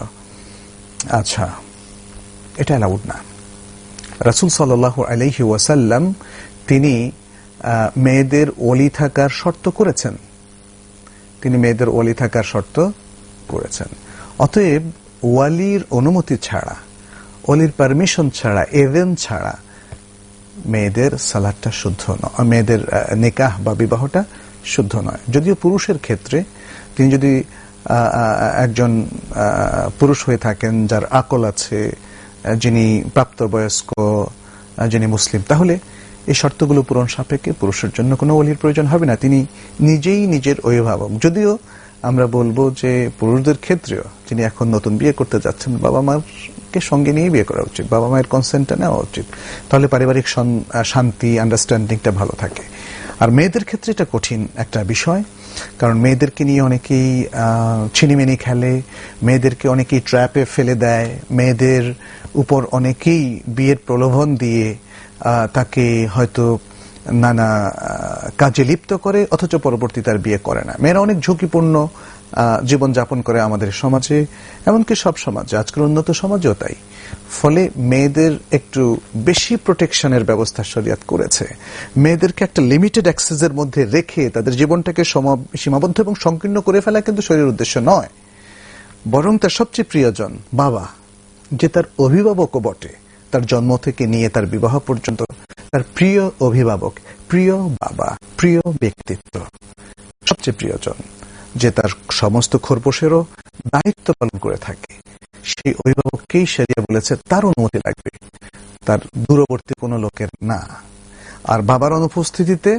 আচ্ছা, এটা অ্যালাউড না। রাসূল সাল্লাল্লাহু আলাইহি ওয়াসাল্লাম তিনি মেয়েদের ওলি থাকার শর্ত করেছেন, তিনি মেয়েদের ওলি থাকার শর্ত করেছেন। অতএব ওয়ালির অনুমতি ছাড়া, ওলির পারমিশন ছাড়া, এভেন ছাড়া মেয়েদের সালাতটা শুদ্ধ নয়, মেয়েদের নিকাহ বা বিবাহটা শুদ্ধ নয়। যদিও পুরুষের ক্ষেত্রে তিনি যদি একজন পুরুষ হয়ে থাকেন যার আকল আছে, যিনি প্রাপ্তবয়স্ক, যিনি মুসলিম, তাহলে এই শর্তগুলো পূরণ সাপেক্ষে পুরুষের জন্য কোনো ওলির প্রয়োজন হবে না, তিনি নিজেই নিজের অভিভাবক। যদিও আমরা বলবো যে পুরুষদের ক্ষেত্রেও যিনি এখন নতুন বিয়ে করতে যাচ্ছেন, বাবা মাকে সঙ্গে নিয়ে বিয়ে করা উচিত, বাবা মায়ের কনসেন্টটা নেওয়া উচিত, তাহলে পারিবারিক শান্তি, আন্ডারস্ট্যান্ডিংটা ভালো থাকে। আর মেয়েদের ক্ষেত্রে এটা কঠিন একটা বিষয়, কারণ মেয়েদেরকে নিয়ে অনেকেই ছিনিমিনি খেলে, মেয়েদেরকে অনেকেই ট্র্যাপে ফেলে দেয়, মেয়েদের উপর অনেকেই বিয়ের প্রলোভন দিয়ে তাকে হয়তো নানা কাজে লিপ্ত করে, অথচ পরবর্তী তার বিয়ে করে না। মেয়েরা অনেক ঝুঁকিপূর্ণ জীবন যাপন করে আমাদের সমাজে, এমনকি সব সমাজে, আজকের উন্নত সমাজেও তাই। ফলে মেয়েদের একটু বেশি প্রোটেকশনের ব্যবস্থা শরিয়াত করেছে। মেয়েদেরকে একটা লিমিটেড অ্যাক্সেসের মধ্যে রেখে তাদের জীবনটাকে সীমাবদ্ধ এবং সংকীর্ণ করে ফেলা কিন্তু শরীরের উদ্দেশ্য নয়, বরং তার সবচেয়ে প্রিয়জন বাবা, যে তার অভিভাবকও বটে, তার জন্ম থেকে নিয়ে তার বিবাহ পর্যন্ত তার প্রিয় অভিভাবক, প্রিয় বাবা, প্রিয় ব্যক্তিত্ব, সবচেয়ে প্রিয়জন, যে তার সমস্ত খোরপোশেরও দায়িত্ব পালন করে থাকে, সেই অভিভাবককেই শরিয়া বলেছে তার অনুমতি লাগবে, তার দূরবর্তী কোনো লোকের না। আর বাবার অনুপস্থিতিতে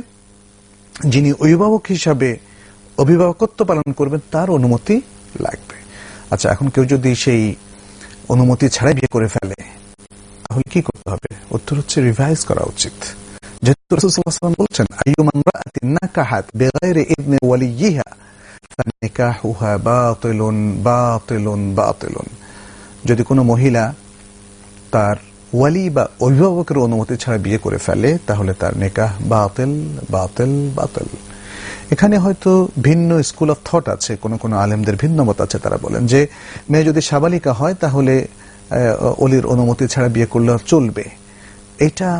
যিনি অভিভাবক হিসাবে অভিভাবকত্ব পালন করবেন তার অনুমতি লাগবে। আচ্ছা, এখন কেউ যদি সেই অনুমতি ছাড়াই বিয়ে করে ফেলে তাহলে কি করতে হবে? উত্তর হচ্ছে রিভাইজ করা উচিত। যেহেতু রাসূল সাল্লাল্লাহু আলাইহি ওয়াসাল্লাম বলছেন, আইয়ুমা ইমরাআতিন নাকাহাত বিগাইরি ইযনি ওয়ালিয়িহা ফানিকাহুহা বাতিলুন বাতিলুন বাতিলুন। যদি কোনো মহিলা তার ওয়ালি বা অভিভাবকের অনুমতি ছাড়া বিয়ে করে ফেলে তাহলে তার নিকাহ বাতিল বাতিল বাতিল। এখানে হয়তো ভিন্ন স্কুল অফ থট আছে, কোন কোন আলেমদের ভিন্ন মত আছে, তারা বলেন যে মেয়ে যদি সাবালিকা হয় তাহলে ওলির অনুমতি ছাড়া বিয়ে করলে চলবে। এটা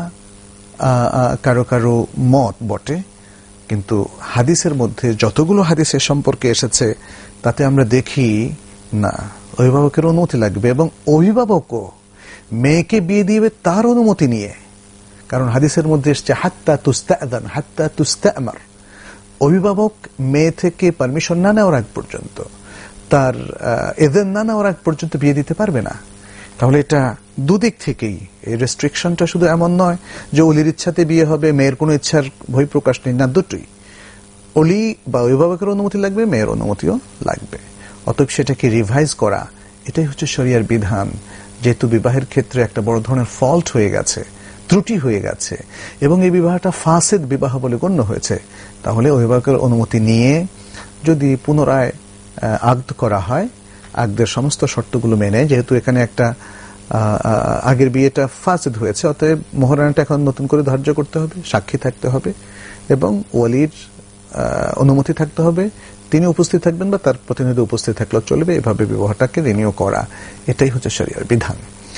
কারো কারো মত বটে, কিন্তু হাদিসের মধ্যে যতগুলো হাদিসের সম্পর্কে এসেছে তাতে আমরা দেখি না, অভিভাবকের অনুমতি লাগবে, এবং অভিভাবকও মেয়েকে বিয়ে দিবে তার অনুমতি নিয়ে। কারণ হাদিসের মধ্যে এসছে হাত্তা তুস্তাআযান হাত্তা তুস্তা'মার, অভিভাবক মেয়ে থেকে পারমিশন না নেওয়ার আগ পর্যন্ত, তার এজেন না নেওয়ার আগ পর্যন্ত বিয়ে দিতে পারবে না। তাহলে এটা দুদিক থেকেই, এই রেস্ট্রিকশনটা শুধু এমন নয় যে অলির ইচ্ছাতে বিয়ে হবে, মেয়ের কোনো ইচ্ছার বই প্রকাশ নেই, না, দুটোই, অলি বা অভিভাবকের অনুমতি লাগবে, মেয়ের অনুমতিও লাগবে। অতএব সেটাকে রিভাইজ করা, এটাই হচ্ছে শরিয়ার বিধান। যেহেতু বিবাহের ক্ষেত্রে একটা বড় ধরনের ফল্ট হয়ে গেছে, ত্রুটি হয়ে গেছে, এবং এই বিবাহটা ফাসেদ বিবাহ বলে গণ্য হয়েছে, তাহলে অভিভাবকের অনুমতি নিয়ে যদি পুনরায় আগদ করা হয়, আগদের সমস্ত শর্তগুলো মেনে, যেহেতু এখানে একটা আগের বিয়েটা ফাসেদ হয়েছে, অতএব মোহরানাটা এখন নতুন করে ধার্য করতে হবে, সাক্ষী থাকতে হবে, এবং ওয়ালির অনুমতি থাকতে হবে, তিনি উপস্থিত থাকবেন বা তার প্রতিনিধি উপস্থিত থাকলেও চলবে। এভাবে বিবাহটাকে রিনিউ করা, এটাই হচ্ছে শরিয়ার বিধান।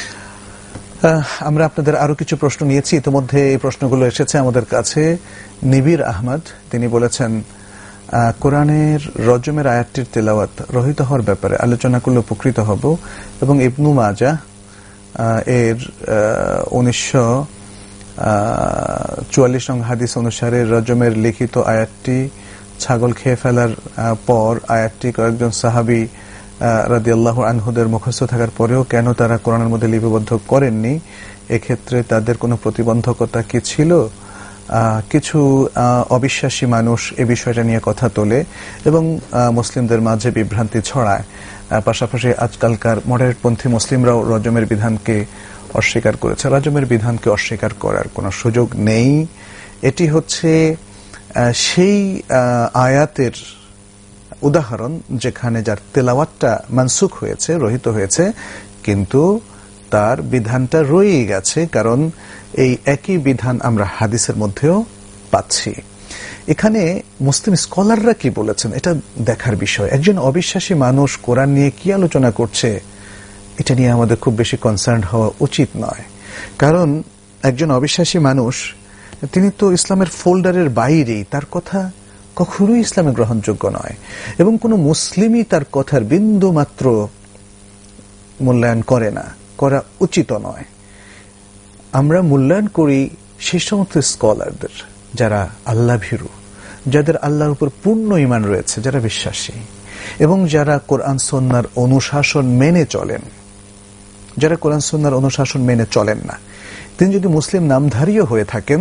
আমরা আপনাদের আরো কিছু প্রশ্ন নিয়েছি, ইতিমধ্যে এই প্রশ্নগুলো এসেছে আমাদের কাছে। নিবির আহমদ তিনি বলেছেন, কোরআনের রজমের আয়াতটির তেলাওয়াত রহিত হওয়ার ব্যাপারে আলোচনা করলে উপকৃত হব, এবং ইবনু মাজাহ এর উনিশশো চুয়াল্লিশ নং হাদিস অনুসারে রজমের লিখিত আয়াতটি ছাগল খেয়ে ফেলার পর আয়াতটি কয়েকজন সাহাবী রাদিয়াল্লাহু আনহুদের মুখস্থ থাকার পরেও কেন তারা কোরআনের মধ্যে লিপিবদ্ধ করেননি? এক্ষেত্রে তাদের কোনো প্রতিবন্ধকতা কি ছিল? কিছু অবিশ্বাসী মানুষ এ বিষয়টা নিয়ে কথা তোলে এবং মুসলিমদের মাঝে বিভ্রান্তি ছড়ায়। পাশাপাশি আজকালকার মডারেটপন্থী মুসলিমরাও রজমের বিধানকে অস্বীকার করেছে। রজমের বিধানকে অস্বীকার করার কোনো সুযোগ নেই। এটি হচ্ছে সেই আয়াতের উদাহরণ যেখানে যার তেলাওয়াতটা মানসুখ হয়েছে, রহিত হয়েছে, কিন্তু তার বিধানটা রয়েই গেছে, কারণ এই একই বিধান আমরা হাদিসের মধ্যেও পাচ্ছি। এখানে মুসলিম স্কলাররা কি বলেছেন এটা দেখার বিষয়। একজন অবিশ্বাসী মানুষ কোরআন নিয়ে কি আলোচনা করছে এটা নিয়ে আমাদের খুব বেশি কনসার্ন হওয়া উচিত নয়, কারণ একজন অবিশ্বাসী মানুষ তিনি তো ইসলামের ফোল্ডারের বাইরেই, তার কথা কখনোই ইসলামে গ্রহণযোগ্য নয় এবং কোনো মুসলিমই তার কথার বিন্দু মাত্র মূল্যায়ন করে না, করা উচিত নয়। আমরা মূল্যায়ন করি সেই সমস্ত স্কলারদের যারা আল্লাহ ভীরু, যাদের আল্লাহর উপর পূর্ণ ঈমান রয়েছে, যারা বিশ্বাসী এবং যারা কোরআন সুন্নাহর অনুশাসন মেনে চলেন। যারা কোরআন সুন্নাহর অনুশাসন মেনে চলেন না, তিনি যদি মুসলিম নামধারীও হয়ে থাকেন,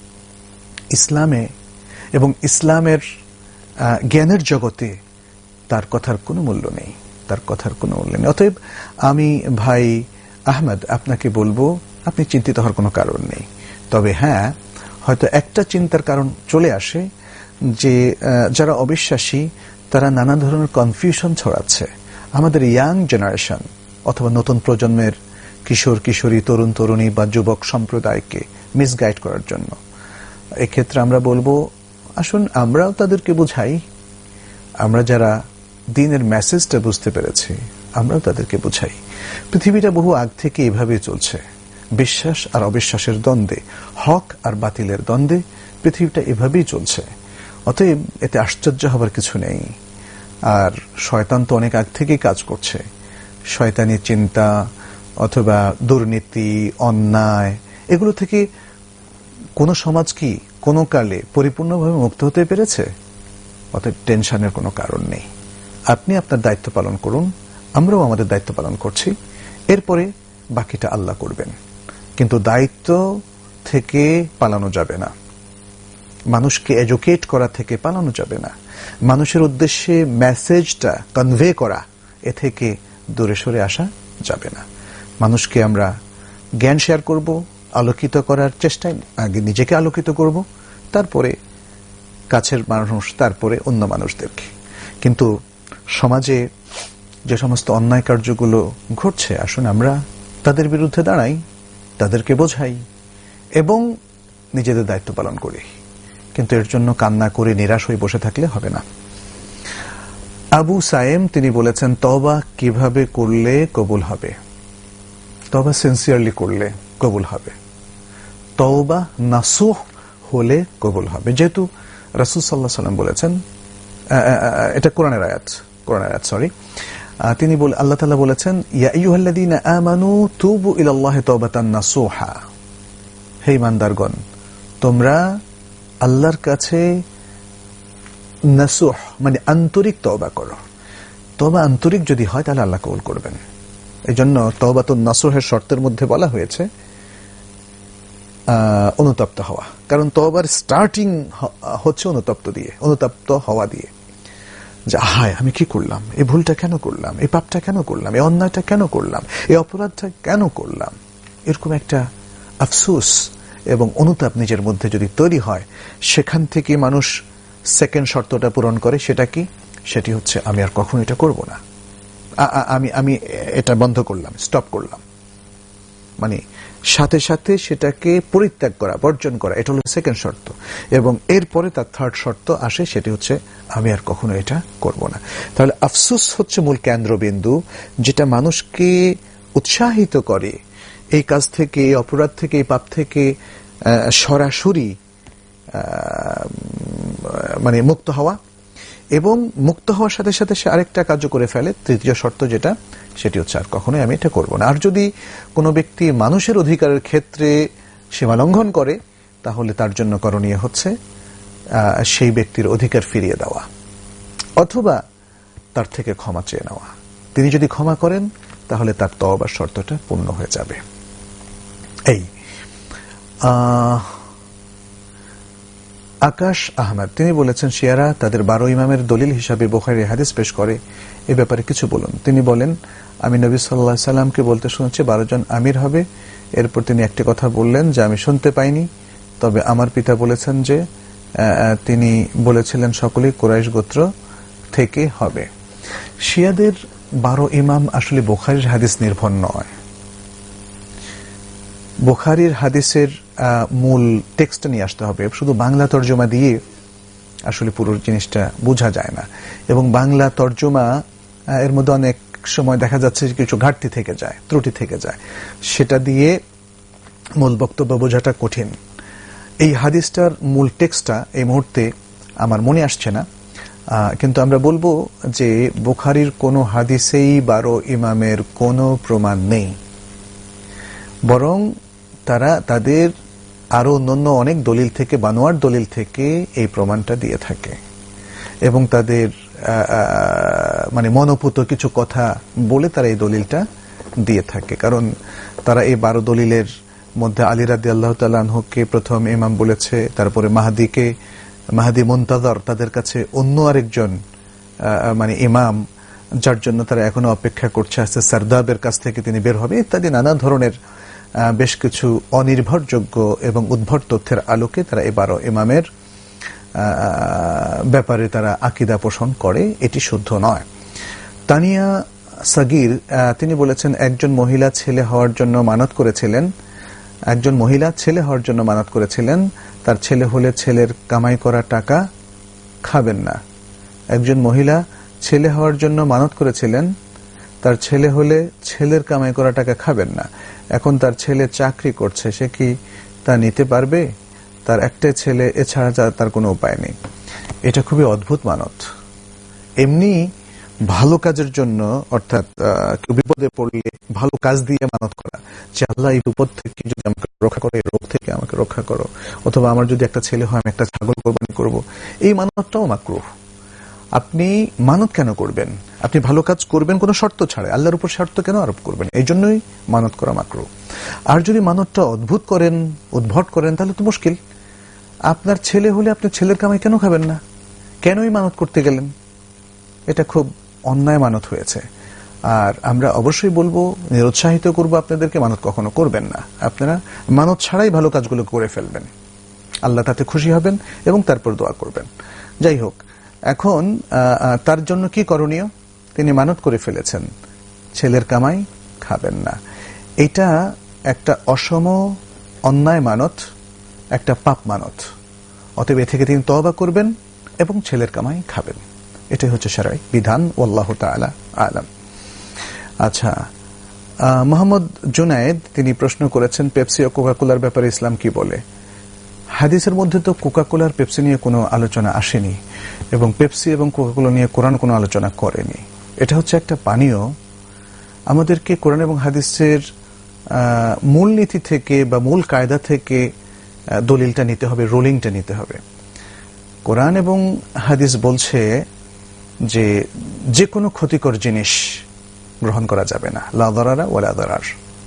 ইসলামে এবং ইসলামের জ্ঞানের জগতে তার কথার কোনো মূল্য নেই, তার কথার কোনো মূল্য নেই। অতএব আমি ভাই আহমদ আপনাকে বলবো, আপনি চিন্তিত হওয়ার কোনো কারণ নেই। তবে হ্যাঁ, হয়তো একটা চিন্তার কারণ চলে আসে যে যারা অবিশ্বাসী তারা নানা ধরনের কনফিউশন ছড়াচ্ছে আমাদের ইয়াং জেনারেশন অথবা নতুন প্রজন্মের কিশোর কিশোরী, তরুণ তরুণী বা যুবক সম্প্রদায়কে মিসগাইড করার জন্য। এক্ষেত্রে আমরা বলবো, আসুন আমরাও তাদেরকে বুঝাই। আমরা যারা দ্বীনের মেসেজটা বুঝতে পেরেছি আমরাও তাদেরকে বুঝাই। পৃথিবীটা বহু আগ থেকে এভাবেই চলছে, বিশ্বাস আর অবিশ্বাসের দ্বন্দ্বে, হক আর বাতিলের দ্বন্দ্বে পৃথিবীটা এভাবেই চলছে। অতএব এতে আশ্চর্য হবার কিছু নেই। আর শয়তান তো অনেক আগ থেকেই কাজ করছে। শয়তানি চিন্তা অথবা দুর্নীতি, অন্যায়, এগুলো থেকে কোন সমাজ কি কোনো কালে পরিপূর্ণভাবে মুক্ত হতে পেরেছে? অতএব টেনশনের কোনো কারণ নেই। আপনি আপনার দায়িত্ব পালন করুন, আমরাও আমাদের দায়িত্ব পালন করছি, এরপরে বাকিটা আল্লাহ করবেন। কিন্তু দায়িত্ব থেকে পালানো যাবে না, মানুষকে এডুকেট করা থেকে পালানো যাবে না, মানুষের উদ্দেশ্যে মেসেজটা কনভে করা এ থেকে দূরে সরে আসা যাবে না। মানুষকে আমরা জ্ঞান শেয়ার করব, আলোকিত করার চেষ্টায় আগে নিজেকে আলোকিত করব, তারপরে কাছের মানুষ, তারপরে অন্য মানুষদেরকে। কিন্তু সমাজে যে সমস্ত অন্যায় কার্যগুলো ঘটছে, আসুন আমরা তাদের বিরুদ্ধে দাঁড়াই, তাদেরকে বোঝাই এবং নিজেদের দায়িত্ব পালন করি। কিন্তু এর জন্য কান্না করে নিরাশ হয়ে বসে থাকলে হবে না। আবু সায়েম তিনি বলেছেন, তওবা কিভাবে করলে কবুল হবে? তওবা সিনসিয়ারলি করলে কবুল হবে, তওবা নাসুহ হলে কবুল হবে। যেহেতু রাসূল সাল্লাল্লাহু আলাইহি ওয়াসাল্লাম বলেছেন, এটা কোরআনের আয়াত, কোরআনের আয়াত সরি তিনি বল আল্লাহ তাআলা বলেছেন, ইয়া আইয়ুহাল্লাযীনা আমানু তুবু ইলাল্লাহি তাওবাতান নাসুহা, হে ঈমানদারগণ তোমরা আল্লাহর কাছে নাসুহ মানে আন্তরিক তওবা করো। তওবা আন্তরিক যদি হয় তাহলে আল্লাহ কবুল করবেন। এজন্য তওবাতুন নাসুহের শর্তের মধ্যে বলা হয়েছে অনুতপ্ত হওয়া, কারণ তওবার স্টার্টিং হচ্ছে অনুতপ্ত দিয়ে, অনুতপ্ত হওয়া দিয়ে, যে হায় আমি কি করলাম, এই ভুলটা কেন করলাম, এই পাপটা কেন করলাম, এই অন্যায়টা কেন করলাম, এই অপরাধটা কেন করলাম, এরকম একটা আফসোস এবং অনুতাপ নিজের মধ্যে যদি তৈরি হয়, সেখান থেকে মানুষ সেকেন্ড শর্তটা পূরণ করে। সেটা কি? সেটি হচ্ছে আমি আর কখনো এটা করব না, আমি আমি এটা বন্ধ করলাম, স্টপ করলাম, মানে সাথে সাথে সেটাকে পরিত্যাগ করা, বর্জন করা, এটা হলো সেকেন্ড শর্ত। এবং এরপরে তার থার্ড শর্ত আসে, সেটি হচ্ছে আমি আর কখনো এটা করব না। তাহলে আফসোস হচ্ছে মূল কেন্দ্রবিন্দু, যেটা মানুষকে উৎসাহিত করে এই কাজ থেকে, এই অপরাধ থেকে, এই পাপ থেকে সরাসরি মানে মুক্ত হওয়া, এবং মুক্ত হওয়ার সাথে সাথে সে আরেকটা কার্য করে ফেলে, তৃতীয় শর্ত যেটা, সেটি হচ্ছে আর কখনোই আমি এটা করব না। আর যদি কোনো ব্যক্তি মানুষের অধিকারের ক্ষেত্রে সীমা লঙ্ঘন করে, তাহলে তার জন্য করণীয় হচ্ছে সেই ব্যক্তির অধিকার ফিরিয়ে দেওয়া অথবা তার থেকে ক্ষমা চেয়ে নেওয়া। তিনি যদি ক্ষমা করেন তাহলে তার তওবার শর্তটা পূর্ণ হয়ে যাবে। এই আকাশ আহমদ তিনি বলেছেন, শিয়ারা তাদের বারো ইমামের দলিল হিসাবে বুখারী হাদিস পেশ করে, এ ব্যাপারে কিছু বলুন। তিনি বলেন, আমি নবী সাল্লাল্লাহু আলাইহি সাল্লামকে বলতে শুনেছি বারো জন আমির হবে। এরপর তিনি একটি কথা বললেন যা আমি শুনতে পাইনি, তবে আমার পিতা বলেছেন যে তিনি বলেছিলেন সকলেই কুরাইশ গোত্র থেকে হবে। শিয়াদের বারো ইমাম আসলে বুখারীর হাদিস নির্ভর নয়। বুখারীর হাদিসের মূল টেক্সট নিয়ে আসতে হবে, শুধু বাংলা তর্জমা দিয়ে আসলে পুরো জিনিসটা বোঝা যায় না, এবং বাংলা তর্জমা এর মধ্যে অনেক সময় দেখা যাচ্ছে কিছু ঘাটতি থেকে যায়, ত্রুটি থেকে যায়, সেটা দিয়ে মূল বক্তব্য বোঝাটা কঠিন। এই হাদিসটার মূল টেক্সটটা এই মুহূর্তে আমার মনে আসছে না, কিন্তু আমরা বলবো যে বুখারীর কোনো হাদিসেই বারো ইমামের কোনো প্রমাণ নেই, বরং তারা তাদের আরো অন্যান্য অনেক দলিল থেকে, বানোয়ার দলিল থেকে এই প্রমাণটা দিয়ে থাকে, এবং তাদের মানে মনোপুত কিছু কথা বলে তারা এই দলিলটা দিয়ে থাকে। কারণ তারা এই বারো দলিলের মধ্যে আলী রাদিয়াল্লাহু তাআলা আনহুকে প্রথম ইমাম বলেছে, তারপরে মাহদিকে, মাহদি মুনতাজার তাদের কাছে অন্য আরেকজন মানে ইমাম, যার জন্য তারা এখনো অপেক্ষা করছে, আস্তে সারদাবের কাছ থেকে তিনি বের হবে, ইত্যাদি নানা ধরনের বেশ কিছু অনির্ভরযোগ্য এবং উদ্ভট তথ্যের আলোকে তারা এই বারো ইমামের ব্যাপারে তারা আকীদা পোষণ করে, এটি শুদ্ধ নয়। তানিয়া সাগির তিনি বলেছেন, একজন মহিলা ছেলে হওয়ার জন্য মানত করেছিলেন, একজন মহিলা ছেলে হওয়ার জন্য মানত করেছিলেন, তার ছেলে হলে ছেলের কামাই করা টাকা খাবেন না। একজন মহিলা ছেলে হওয়ার জন্য মানত করেছিলেন, তার ছেলে হলে ছেলের কামাই করা টাকা খাবেন না। এখন তার ছেলে চাকরি করছে, সে কি তা নিতে পারবে? তার একটাই ছেলে, এছাড়া তার কোনো উপায় নেই। এটা খুবই অদ্ভুত মানত। এমনি ভালো কাজের জন্য, অর্থাৎ কেউ বিপদে পড়লে ভালো কাজ দিয়ে মানত করা, যে আল্লাহ এই বিপদ থেকে যদি আমাকে রক্ষা করো, এই রোগ থেকে আমাকে রক্ষা করো, অথবা আমার যদি একটা ছেলে হয় আমি একটা ছাগল কোরবানি করব, এই মানতটাও মাকরুহ। আপনি মানত কেন করবেন? আপনি ভালো কাজ করবেন কোনো শর্ত ছাড়া, আল্লাহর উপর শর্ত কেন আরোপ করবেন? এই জন্যই মানত করা মাকরুহ। আর যদি মানতটা অদ্ভুত করেন, উদ্ভট করেন, তাহলে তো মুশকিল। আপনার ছেলে হলে আপনি ছেলের কামাই কেন খাবেন না? কেনই মানত করতে গেলেন? এটা খুব অন্যায় মানত হয়েছে। আর আমরা অবশ্যই বলবো, নিরুৎসাহিত করবো আপনাদেরকে, মানত কখনো করবেন না। আপনারা মানত ছাড়াই ভালো কাজগুলো করে ফেলবেন, আল্লাহ তাতে খুশি হবেন এবং তারপর দোয়া করবেন। যাই হোক, এখন তার জন্য কি করণীয়? তিনি মানত করে ফেলেছেন, ছেলের কামাই খাবেন না। এটা একটা অসম অন্যায় মানত, একটা পাপ মানত। অতএব এ থেকে তিনি তওবা করবেন এবং ছেলের কামাই খাবেন। এটাই হচ্ছে শরঈ বিধান। আল্লাহু তাআলা আ'লাম। আচ্ছা, মোহাম্মদ জুনায়েদ তিনি প্রশ্ন করেছেন, পেপসি ও কোকাকোলার ব্যাপারে ইসলাম কি বলে? হাদিসের মধ্যে তো কোকাকোলার পেপসি নিয়ে কোনো আলোচনা আসেনি, এবং পেপসি এবং কোকাকোলা নিয়ে কোরআন কোনো আলোচনা করেনি। এটা হচ্ছে একটা পানীয়। আমাদেরকে কোরআন এবং হাদিসের মূল নীতি থেকে বা মূল কায়দা থেকে দলিলটা নিতে হবে, রুলিংটা নিতে হবে। কোরআন এবং হাদিস বলছে যে যে কোনো ক্ষতিকর জিনিস গ্রহণ করা যাবে না, লা দারারা ওয়ালা দারার।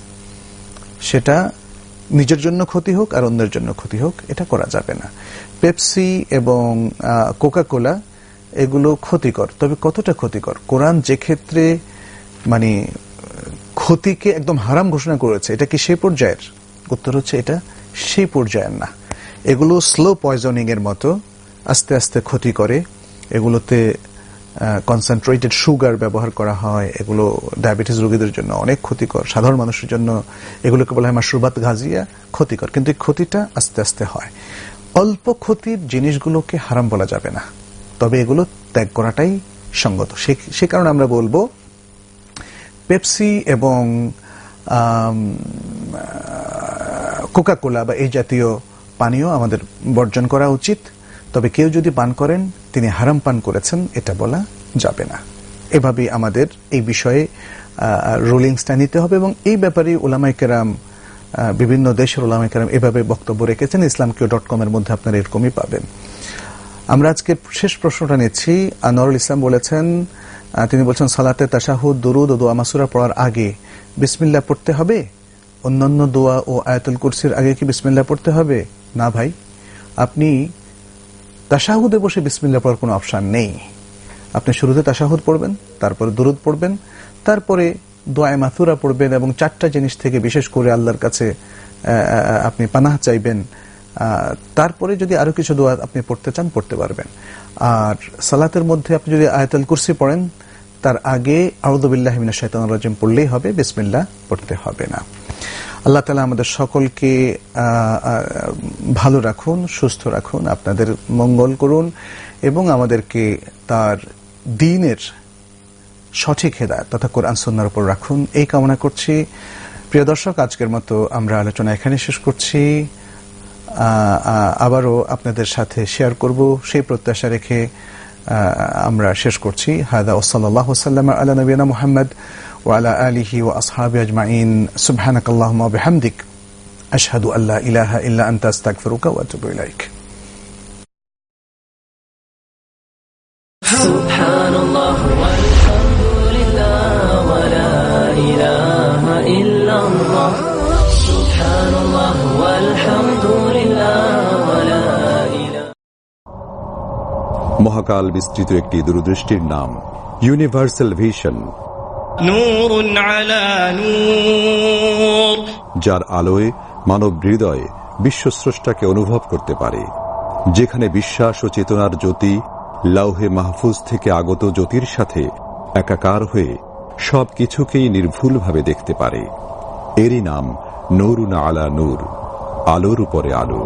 সেটা নিজের জন্য ক্ষতি হোক আর অন্যের জন্য ক্ষতি হোক, এটা করা যাবে না। পেপসি এবং কোকাকোলা এগুলো ক্ষতিকর, তবে কতটা ক্ষতিকর? কোরআন যে ক্ষেত্রে মানে ক্ষতিকে একদম হারাম ঘোষণা করেছে, এটা কি সেই পর্যায়ের? উত্তর হচ্ছে এটা সেই পর্যায়ের না। এগুলো স্লো পয়জনিং এর মতো, আস্তে আস্তে ক্ষতি করে। এগুলোতে কনসেন্ট্রেটেড সুগার ব্যবহার করা হয়, এগুলো ডায়াবেটিস রোগীদের জন্য অনেক ক্ষতিকর, সাধারণ মানুষের জন্য এগুলোকে বলা হয় মাশরুবাত গাজিয়া, ক্ষতিকর। কিন্তু এই ক্ষতিটা আস্তে আস্তে হয়। অল্প ক্ষতির জিনিসগুলোকে হারাম বলা যাবে না, তবে এগুলো ত্যাগ করাটাই সঙ্গত। সে কারণে আমরা বলবো পেপসি এবং কোকাকোলা বা এই জাতীয় পানীয় আমাদের বর্জন করা উচিত। তবে কেউ যদি পান করেন তিনি হারাম পান করেছেন, এটা বলা যাবে না। এভাবেই আমাদের এই বিষয়ে রুলিংসটা নিতে হবে, এবং এই ব্যাপারে উলামায়ে কেরাম, বিভিন্ন দেশের উলামায়ে কেরাম এভাবে বক্তব্য রেখেছেন। ইসলামকিউ ডট কম এর মধ্যে আপনারা এরকমই পাবেন। আমরা আজকে শেষ প্রশ্নটা নিচ্ছি। আনোয়ারুল ইসলাম বলেছেন, তিনি বলছেন সালাতে তাশাহুদ, দুরুদ ও দোয়া মাসুরা পড়ার আগে বিসমিল্লাহ পড়তে হবে? অন্যান্য দোয়া ও আয়াতুল কুরসির আগে কি বিসমিল্লাহ পড়তে হবে? না ভাই, আপনি তাশাহুদে বসে বিসমিল্লাহ পড়ার কোনো অপশন নেই। আপনি শুরুতে তাশাহুদ পড়বেন, তারপরে দুরুদ পড়বেন, তারপরে দোয়ায়ে মাসুরা পড়বেন, এবং চারটা জিনিস থেকে বিশেষ করে আল্লাহর কাছে আপনি পানাহ চাইবেন। তারপরে যদি আরো কিছু দোয়া আপনি পড়তে চান পড়তে পারবেন। আর সালাতের মধ্যে আপনি যদি আয়াতুল কুরসি পড়েন, তার আগে আউযু বিল্লাহি মিনাশ শাইতানির রাজিম পড়লেই হবে, বিসমিল্লাহ পড়তে হবে না। আল্লাহ তাআলা আমাদের সকলকে ভালো রাখুন, সুস্থ রাখুন, আপনাদের মঙ্গল করুন এবং আমাদেরকে তার দ্বীনের সঠিক হেদায়েত তথা কোরআন সুন্নাহর উপর রাখুন, এই কামনা করছি। প্রিয় দর্শক, আজকের মতো আমরা আলোচনা এখানে শেষ করছি। আবারও আপনাদের সাথে শেয়ার করব সেই প্রত্যাশা রেখে আমরা শেষ করছি। হাদা ওয়াসাল্লাল্লাহু সাল্লামা আলা নবিয়িনা মুহাম্মদ ওয়া আলা আলিহি ওয়া আসহাবিহি আজমাইন। সুবহানাকাল্লাহুম্মা ওয়া বিহামদিক আশহাদু আল্লা ইলাহা ইল্লা আনতা আস্তাগফিরুকা ওয়া আতুবু ইলাইক। সুবহানাল্লাহ ওয়ালহামদুলিল্লাহ ওয়া লা ইলাহা ইল্লাল্লাহ। সুবহানাল্লাহ ওয়ালহামদুলিল্লাহ ওয়া লা ইলাহা। মহাকাল বিস্তৃত একটি দূরদৃষ্টির নাম ইউনিভার্সাল ভিশন। নূরুন আলা নূর, যার আলোয় মানব হৃদয়ে বিশ্বস্রষ্টাকে অনুভব করতে পারে, যেখানে বিশ্বাস ও চেতনার জ্যোতি লাউহে মাহফুজ থেকে আগত জ্যোতির সাথে একাকার হয়ে সব কিছুকেই নির্ভুলভাবে দেখতে পারে। এরই নাম নূরুন আলা নূর, আলোর উপরে আলো।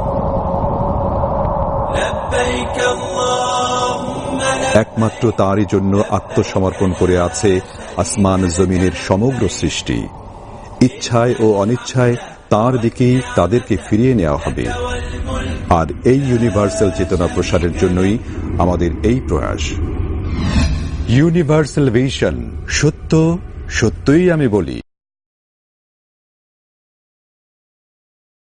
একমাত্র তারই জন্য আত্মসমর্পণ করে আছে আসমান জমিনের সমগ্র সৃষ্টি। ইচ্ছায় ও অনিচ্ছায় তার দিকেই তাদেরকে ফিরিয়ে নেওয়া হবে। আর এই ইউনিভার্সাল চেতনা প্রসারের জন্যই আমাদের এই প্রয়াস। ইউনিভার্সাল ভিশন, সত্য সত্যই আমি বলি।